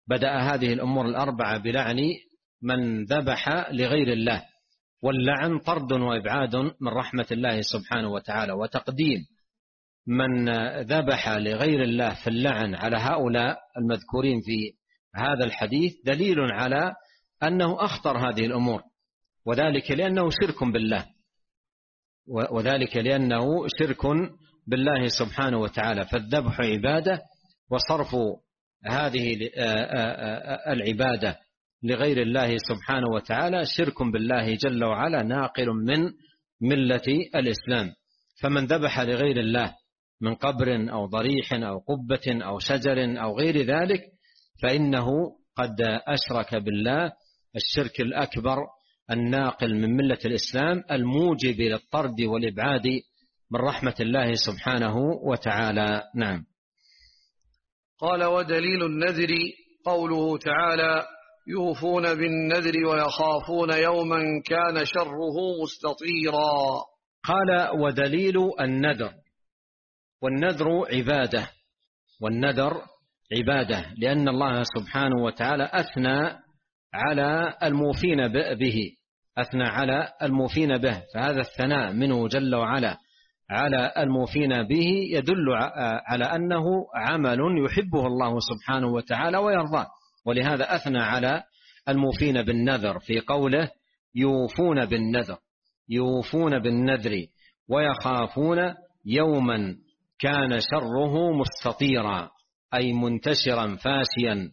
بدأ هذه الأمور الأربعة بلعن من ذبح لغير الله، واللعن طرد وإبعاد من رحمة الله سبحانه وتعالى، وتقديم من ذبح لغير الله في اللعن على هؤلاء المذكورين في هذا الحديث دليل على أنه أخطر هذه الأمور، وذلك لأنه شرك بالله، وذلك لأنه شرك بالله سبحانه وتعالى. فالذبح عبادة، وصرف هذه العبادة لغير الله سبحانه وتعالى شرك بالله جل وعلا ناقل من ملة الإسلام. فمن ذبح لغير الله من قبر أو ضريح أو قبة أو شجر أو غير ذلك فإنه قد أشرك بالله الشرك الأكبر الناقل من ملة الإسلام الموجب للطرد والإبعاد من رحمة الله سبحانه وتعالى. نعم. قال: ودليل النذر قوله تعالى: يوفون بالنذر ويخافون يوما كان شره مستطيرا. قال: ودليل النذر، والنذر عبادة، والنذر عبادة لأن الله سبحانه وتعالى أثنى على الموفين به، أثنى على الموفين به، فهذا الثناء منه جل وعلا على الموفين به يدل على أنه عمل يحبه الله سبحانه وتعالى ويرضاه، ولهذا أثنى على الموفين بالنذر في قوله: يوفون بالنذر، يوفون بالنذر ويخافون يوما كان شره مستطيرا، أي منتشرا فاشيا،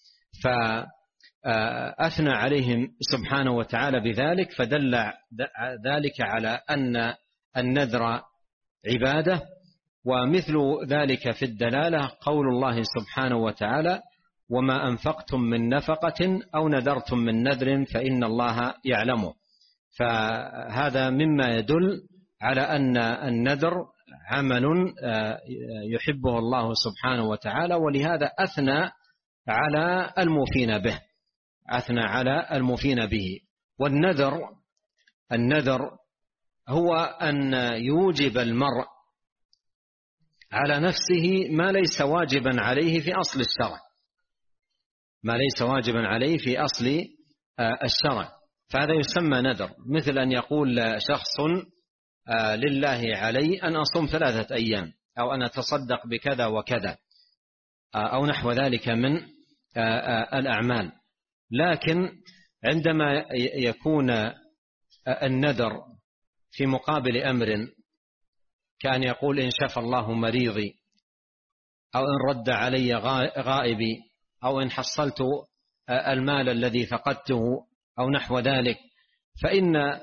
فأثنى عليهم سبحانه وتعالى بذلك، فدل ذلك على أن النذر عبادة. ومثل ذلك في الدلالة قول الله سبحانه وتعالى: وما أنفقتم من نفقة أو نذرتم من نذر فإن الله يعلمه. فهذا مما يدل على أن النذر عمل يحبه الله سبحانه وتعالى، ولهذا أثنى على الموفين به، أثنى على الموفين به. والنذر، النذر هو أن يوجب المرء على نفسه ما ليس واجبا عليه في أصل الشرع، ما ليس واجبا عليه في أصل الشرع، فهذا يسمى نذر. مثل أن يقول شخص: لله علي أن أصوم ثلاثة أيام، أو أن أتصدق بكذا وكذا، أو نحو ذلك من الأعمال. لكن عندما يكون النذر في مقابل أمر، كان يقول: إن شفى الله مريضي، أو إن رد علي غائبي، أو إن حصلت المال الذي فقدته، أو نحو ذلك، فإن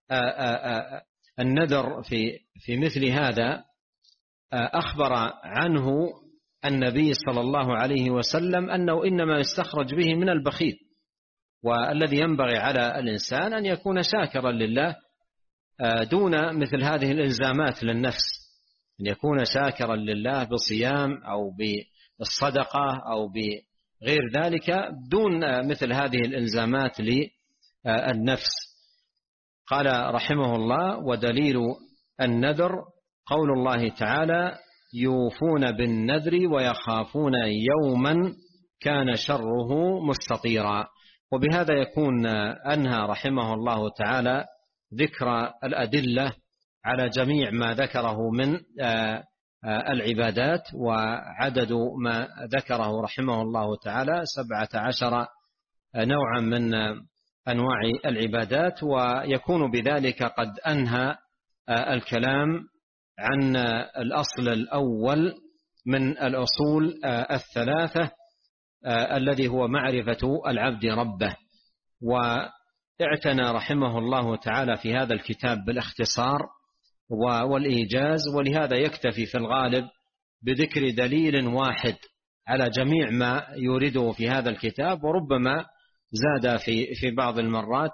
النذر في في مثل هذا أخبر عنه النبي صلى الله عليه وسلم أنه إنما يستخرج به من البخيل، والذي ينبغي على الإنسان أن يكون شاكرا لله دون مثل هذه الإلزامات للنفس، أن يكون شاكرا لله بصيام أو بالصدقة أو بغير ذلك دون مثل هذه الإلزامات للنفس. قال رحمه الله: ودليل النذر قول الله تعالى: يوفون بالنذر ويخافون يوما كان شره مستطيرا. وبهذا يكون أنهى رحمه الله تعالى ذكر الأدلة على جميع ما ذكره من العبادات، وعدد ما ذكره رحمه الله تعالى سبعة عشر نوعا من أنواع العبادات، ويكون بذلك قد أنهى الكلام عن الأصل الأول من الأصول الثلاثة الذي هو معرفة العبد ربه. واعتنى رحمه الله تعالى في هذا الكتاب بالاختصار والإيجاز، ولهذا يكتفي في الغالب بذكر دليل واحد على جميع ما يورده في هذا الكتاب، وربما زاد في في بعض المرات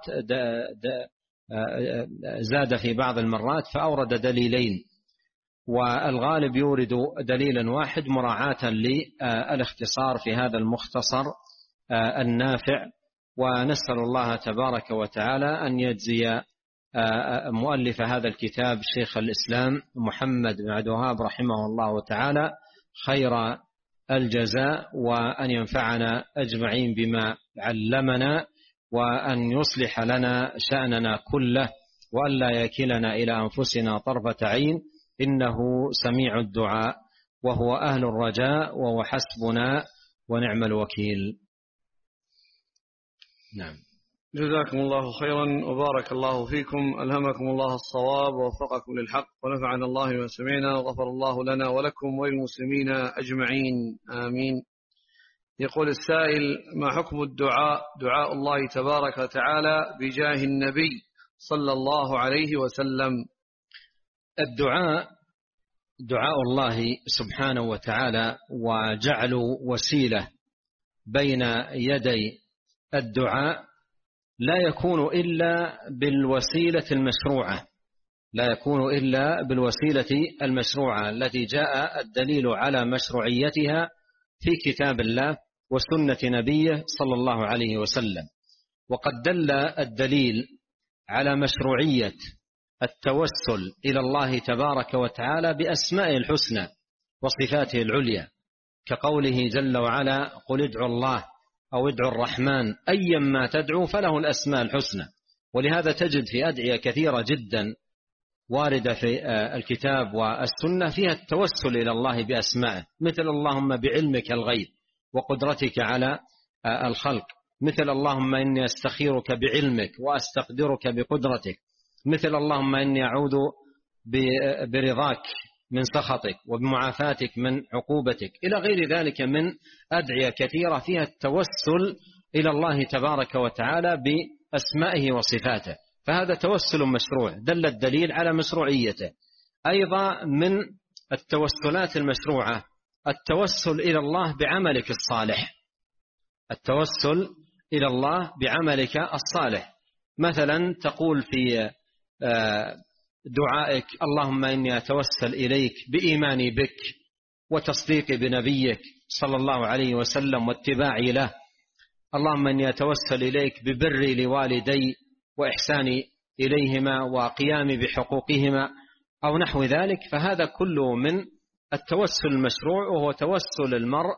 زاد في بعض المرات فأورد دليلين، والغالب يورد دليلا واحد مراعاة للاختصار في هذا المختصر النافع. ونسأل الله تبارك وتعالى أن يجزي مؤلف هذا الكتاب شيخ الإسلام محمد بن عبد الوهاب رحمه الله تعالى خير الجزاء، وأن ينفعنا أجمعين بما علمنا، وأن يصلح لنا شأننا كله، وأن لا يكلنا إلى أنفسنا طرفة عين، إنه سميع الدعاء وهو أهل الرجاء، وهو حسبنا ونعم الوكيل. نعم. جزاكم الله خيرا وبارك الله فيكم، ألهمكم الله الصواب ووفقكم للحق، ونفعنا الله بما سمعنا، وغفر الله لنا ولكم وللمسلمين أجمعين، آمين. يقول السائل: ما حكم الدعاء دعاء الله تبارك وتعالى بجاه النبي صلى الله عليه وسلم؟ الدعاء دعاء الله سبحانه وتعالى، وجعل وسيلة بين يدي الدعاء لا يكون إلا بالوسيلة المشروعة، لا يكون إلا بالوسيلة المشروعة التي جاء الدليل على مشروعيتها في كتاب الله وسنة نبيه صلى الله عليه وسلم. وقد دل الدليل على مشروعية التوسل إلى الله تبارك وتعالى بأسمائه الحسنى وصفاته العليا، كقوله جل وعلا: قل ادعوا الله أو ادعوا الرحمن أيما تدعوا فله الأسماء الحسنى. ولهذا تجد في أدعية كثيرة جدا واردة في الكتاب والسنة فيها التوسل إلى الله بأسمائه، مثل اللهم بعلمك الغيب وقدرتك على الخلق، مثل اللهم إني أستخيرك بعلمك وأستقدرك بقدرتك، مثل اللهم إني أعوذ برضاك من سخطك وبمعافاتك من عقوبتك، إلى غير ذلك من أدعية كثيرة فيها التوسل إلى الله تبارك وتعالى بأسمائه وصفاته، فهذا توسل مشروع دل الدليل على مشروعيته. أيضا من التوسلات المشروعة التوسل إلى الله بعملك الصالح، التوسل إلى الله بعملك الصالح، مثلا تقول في دعائك: اللهم إني أتوسل إليك بإيماني بك وتصديقي بنبيك صلى الله عليه وسلم واتباعي له، اللهم إني أتوسل إليك ببري لوالدي وإحساني إليهما وقيامي بحقوقهما، أو نحو ذلك. فهذا كله من التوسل المشروع، وهو توسل المرء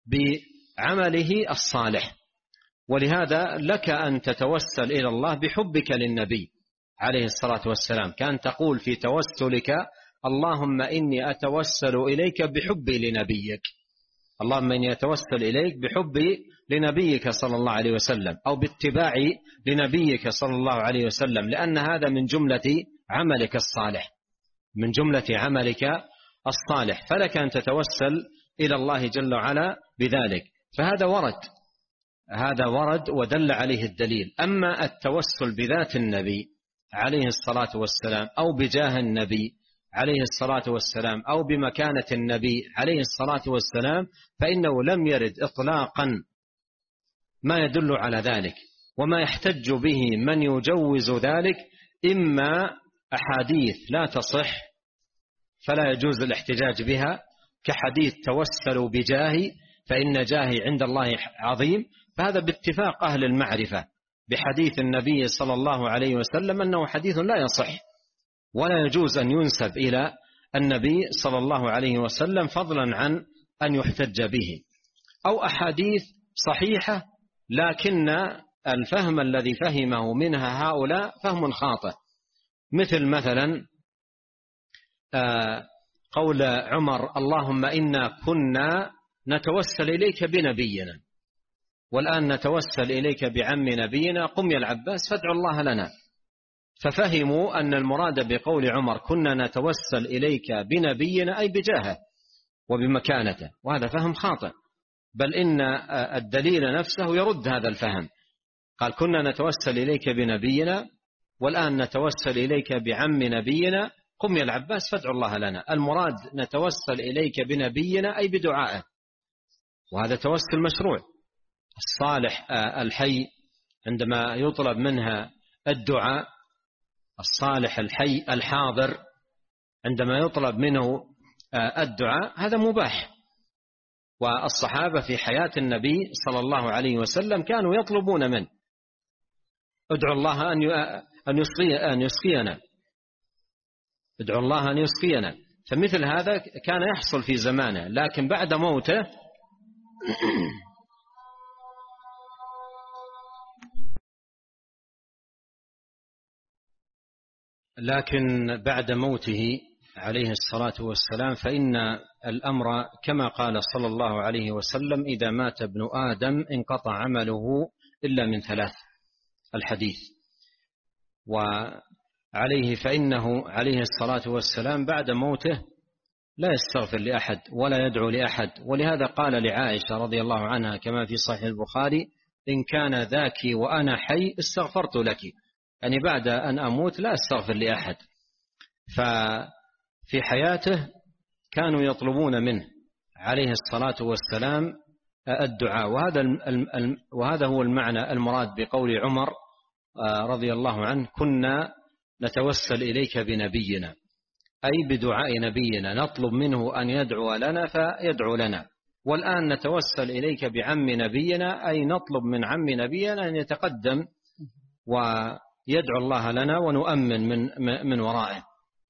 بعمله الصالح. ولهذا لك أن تتوسل إلى الله بحبك للنبي عليه الصلاة والسلام، كان تقول في توسلك: اللهم إني أتوسل إليك بحبي لنبيك، اللهم إني أتوسل إليك بحبي لنبيك صلى الله عليه وسلم، أو باتباعي لنبيك صلى الله عليه وسلم، لأن هذا من جملة عملك الصالح، من جملة عملك الصالح، فلك أن تتوسل إلى الله جل وعلا بذلك. فهذا ورد، هذا ورد ودل عليه الدليل. أما التوسل بذات النبي عليه الصلاة والسلام، أو بجاه النبي عليه الصلاة والسلام، أو بمكانة النبي عليه الصلاة والسلام، فإنه لم يرد إطلاقا ما يدل على ذلك، وما يحتج به من يجوز ذلك إما أحاديث لا تصح فلا يجوز الاحتجاج بها، كحديث توسلوا بجاهي فإن جاهي عند الله عظيم، فهذا باتفاق أهل المعرفة بحديث النبي صلى الله عليه وسلم أنه حديث لا يصح ولا يجوز أن ينسب إلى النبي صلى الله عليه وسلم، فضلا عن أن يحتج به. أو أحاديث صحيحة لكن الفهم الذي فهمه منها هؤلاء فهم خاطئ، مثل مثلا قول عمر: اللهم إنا كنا نتوسل إليك بنبينا والآن نتوسل إليك بعم نبينا قم يا العباس فادعوا الله لنا. ففهموا أن المراد بقول عمر كنا نتوسل إليك بنبينا أي بجاهه وبمكانته، وهذا فهم خاطئ، بل إن الدليل نفسه يرد هذا الفهم. قال كنا نتوسل إليك بنبينا والآن نتوسل إليك بعم نبينا قم يا العباس فادعوا الله لنا. المراد نتوسل إليك بنبينا أي بدعائه، وهذا توسل مشروع. الصالح الحي عندما يطلب منها الدعاء، الصالح الحي الحاضر عندما يطلب منه الدعاء هذا مباح. والصحابة في حياة النبي صلى الله عليه وسلم كانوا يطلبون منه: ادعوا الله أن يسقي أن يسقينا، ادعوا الله أن يسقينا. فمثل هذا كان يحصل في زمانه، لكن بعد موته لكن بعد موته عليه الصلاة والسلام فإن الأمر كما قال صلى الله عليه وسلم: إذا مات ابن آدم انقطع عمله إلا من ثلاث، الحديث. وعليه فإنه عليه الصلاة والسلام بعد موته لا يستغفر لأحد ولا يدعو لأحد، ولهذا قال لعائشة رضي الله عنها كما في صحيح البخاري: إن كان ذاك وأنا حي استغفرت لك، يعني بعد أن أموت لا أستغفر لأحد. ففي حياته كانوا يطلبون منه عليه الصلاة والسلام الدعاء، وهذا وهذا هو المعنى المراد بقول عمر رضي الله عنه: كنا نتوسل إليك بنبينا، أي بدعاء نبينا، نطلب منه أن يدعو لنا فيدعو لنا. والآن نتوسل إليك بعم نبينا، أي نطلب من عم نبينا أن يتقدم ويدعو الله لنا ونؤمن من من ورائه.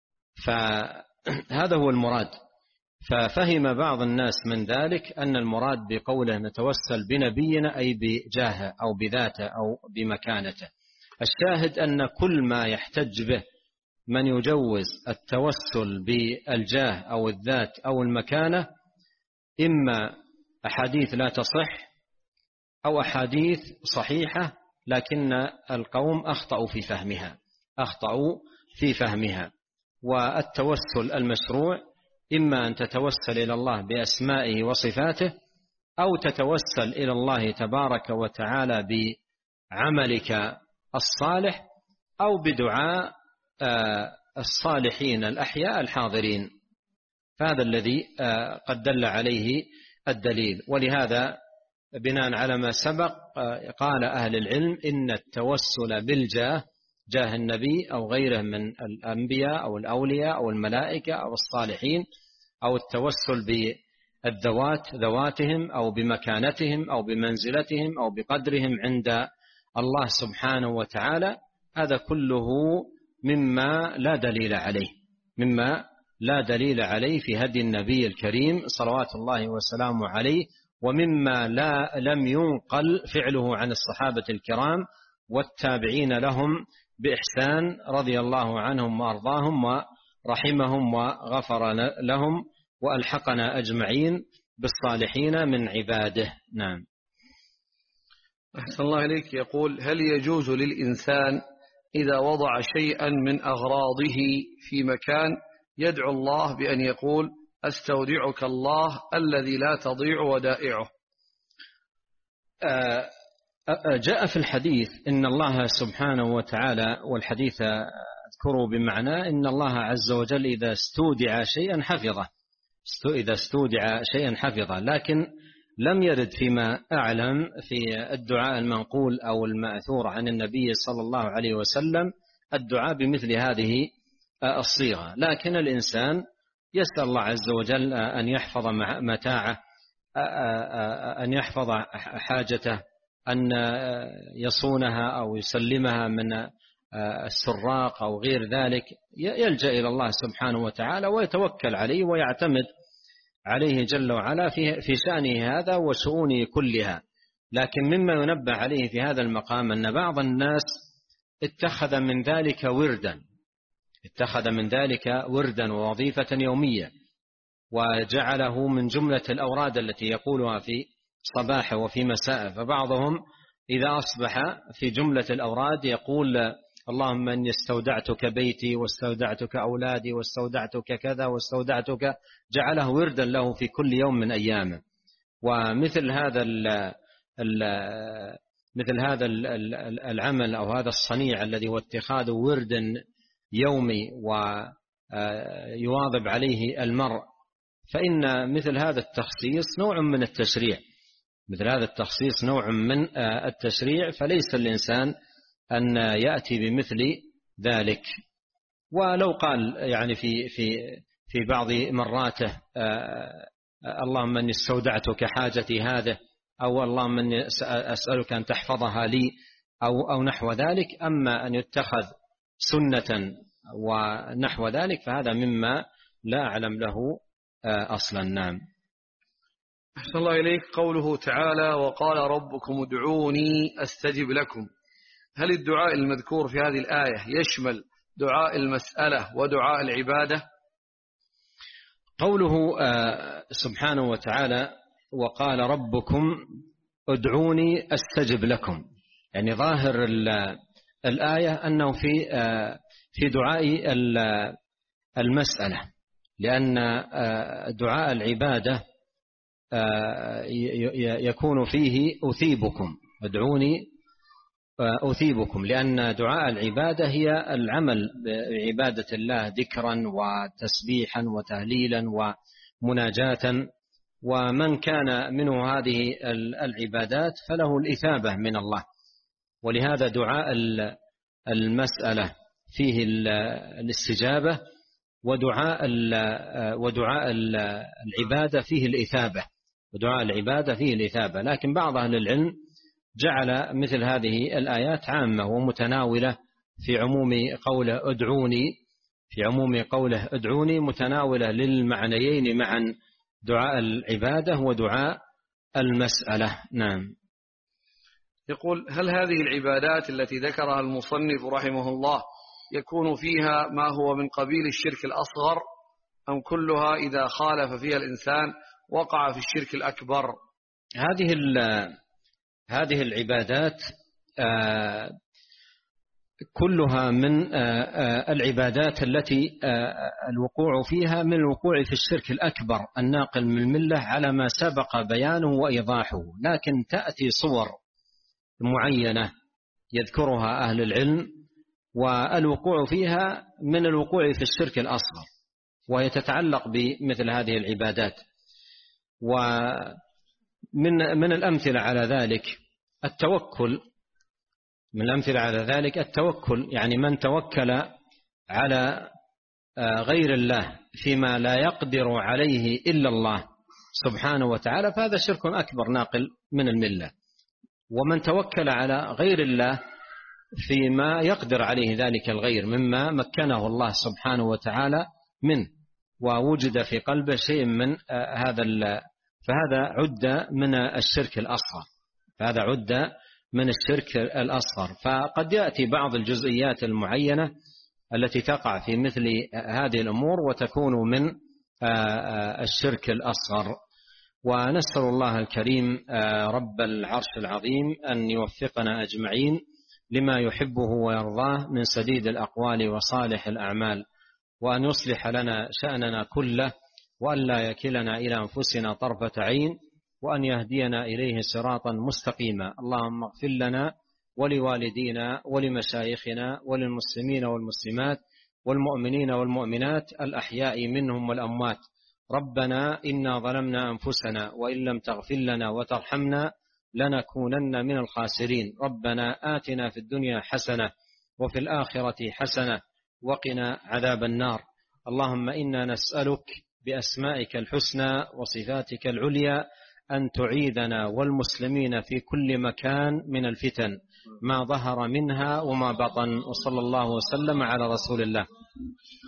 فهذا هو المراد. ففهم بعض الناس من ذلك أن المراد بقوله نتوسل بنبينا أي بجاهه أو بذاته أو بمكانته. الشاهد أن كل ما يحتج به من يجوز التوسل بالجاه أو الذات أو المكانة إما أحاديث لا تصح أو أحاديث صحيحة لكن القوم أخطأوا في فهمها أخطأوا في فهمها. والتوسل المشروع إما أن تتوسل إلى الله بأسمائه وصفاته، أو تتوسل إلى الله تبارك وتعالى بعملك الصالح، أو بدعاء الصالحين الأحياء الحاضرين. فهذا الذي قد دل عليه الدليل. ولهذا بناء على ما سبق قال أهل العلم إن التوسل بالجاه، جاه النبي أو غيره من الأنبياء أو الأولياء أو الملائكة أو الصالحين، أو التوسل بالذوات ذواتهم أو بمكانتهم أو بمنزلتهم أو بقدرهم عند الله سبحانه وتعالى، هذا كله مما لا دليل عليه مما لا دليل عليه في هدي النبي الكريم صلوات الله وسلامه عليه، ومما لا لم ينقل فعله عن الصحابة الكرام والتابعين لهم بإحسان رضي الله عنهم وأرضاهم ورحمهم وغفر لهم وألحقنا أجمعين بالصالحين من عباده. نعم. أحسن الله إليك. يقول: هل يجوز للإنسان إذا وضع شيئا من أغراضه في مكان يدعو الله بأن يقول: أستودعك الله الذي لا تضيع ودائعه؟ جاء في الحديث إن الله سبحانه وتعالى، والحديث أذكره بمعنى إن الله عز وجل إذا استودع شيئا حفظه إذا استودع شيئا حفظه لكن لم يرد فيما أعلم في الدعاء المنقول أو المأثور عن النبي صلى الله عليه وسلم الدعاء بمثل هذه الصيغة. لكن الإنسان يسأل الله عز وجل أن يحفظ متاعه، أن يحفظ حاجته، أن يصونها أو يسلمها من السراق أو غير ذلك، يلجأ إلى الله سبحانه وتعالى ويتوكل عليه ويعتمد عليه جل وعلا في في شأنه هذا وشؤونه كلها. لكن مما ينبه عليه في هذا المقام أن بعض الناس اتخذ من ذلك وردا اتخذ من ذلك وردا ووظيفة يومية، وجعله من جملة الأوراد التي يقولها في صباحه وفي مساءه. فبعضهم إذا أصبح في جملة الأوراد يقول: اللهم إني استودعتك بيتي واستودعتك أولادي واستودعتك كذا واستودعتك، جعله وردا له في كل يوم من أيامه. ومثل هذا ال ال مثل هذا العمل أو هذا الصنيع الذي هو اتخاذ ورد يومي ويواظب عليه المرء، فإن مثل هذا التخصيص نوع من التشريع مثل هذا التخصيص نوع من التشريع فليس الإنسان أن يأتي بمثل ذلك. ولو قال يعني في في في بعض مراته: اللهم إني استودعتك حاجتي هذه، أو اللهم إني أسألك أن تحفظها لي، أو أو نحو ذلك. أما أن يتخذ سنة ونحو ذلك فهذا مما لا أعلم له أصلا. نعم. أحسن الله إليك. قوله تعالى وقال ربكم ادعوني أستجب لكم، هل الدعاء المذكور في هذه الآية يشمل دعاء المسألة ودعاء العبادة؟ قوله سبحانه وتعالى وقال ربكم ادعوني أستجب لكم، يعني ظاهر الآية أنه في في دعاء المسألة، لأن دعاء العبادة يكون فيه أثيبكم، ادعوني أثيبكم، لأن دعاء العبادة هي العمل بعبادة الله ذكرا وتسبيحا وتهليلا ومناجاة، ومن كان منه هذه العبادات فله الإثابة من الله. ولهذا دعاء المسألة فيه الاستجابة، ودعاء ودعاء العبادة فيه الإثابة، ودعاء العبادة فيه الإثابة. لكن بعض أهل العلم جعل مثل هذه الآيات عامة ومتناولة في عموم قوله ادعوني، في عموم قوله ادعوني متناولة للمعنيين معا، دعاء العبادة ودعاء المسألة. نعم. يقول هل هذه العبادات التي ذكرها المصنف رحمه الله يكون فيها ما هو من قبيل الشرك الأصغر، أم كلها إذا خالف فيها الإنسان وقع في الشرك الأكبر؟ هذه هذه العبادات كلها من العبادات التي الوقوع فيها من الوقوع في الشرك الأكبر الناقل من الملة على ما سبق بيانه وإيضاحه، لكن تأتي صور معينة يذكرها أهل العلم والوقوع فيها من الوقوع في الشرك الأصغر، وهي تتعلق بمثل هذه العبادات. ومن من الأمثلة على ذلك التوكل، من الأمثلة على ذلك التوكل، يعني من توكل على غير الله فيما لا يقدر عليه إلا الله سبحانه وتعالى فهذا شرك أكبر ناقل من الملة. ومن توكل على غير الله فيما يقدر عليه ذلك الغير مما مكنه الله سبحانه وتعالى منه ووجد في قلبه شيء من هذا فهذا عد من الشرك الأصغر، فهذا عد من الشرك الأصغر. فقد يأتي بعض الجزئيات المعينة التي تقع في مثل هذه الأمور وتكون من الشرك الأصغر. ونسأل الله الكريم رب العرش العظيم أن يوفقنا أجمعين لما يحبه ويرضاه من سديد الأقوال وصالح الأعمال، وأن يصلح لنا شأننا كله، وأن لا يكلنا إلى أنفسنا طرفة عين، وأن يهدينا إليه صراطا مستقيما. اللهم اغفر لنا ولوالدينا ولمشايخنا وللمسلمين والمسلمات والمؤمنين والمؤمنات الأحياء منهم والأموات. ربنا إنا ظلمنا أنفسنا وإن لم تغفر لنا وترحمنا لنكونن من الخاسرين. ربنا آتنا في الدنيا حسنة وفي الآخرة حسنة وقنا عذاب النار. اللهم إنا نسألك بأسمائك الحسنى وصفاتك العليا أن تعيذنا والمسلمين في كل مكان من الفتن ما ظهر منها وما بطن، وصلى الله وسلم على رسول الله.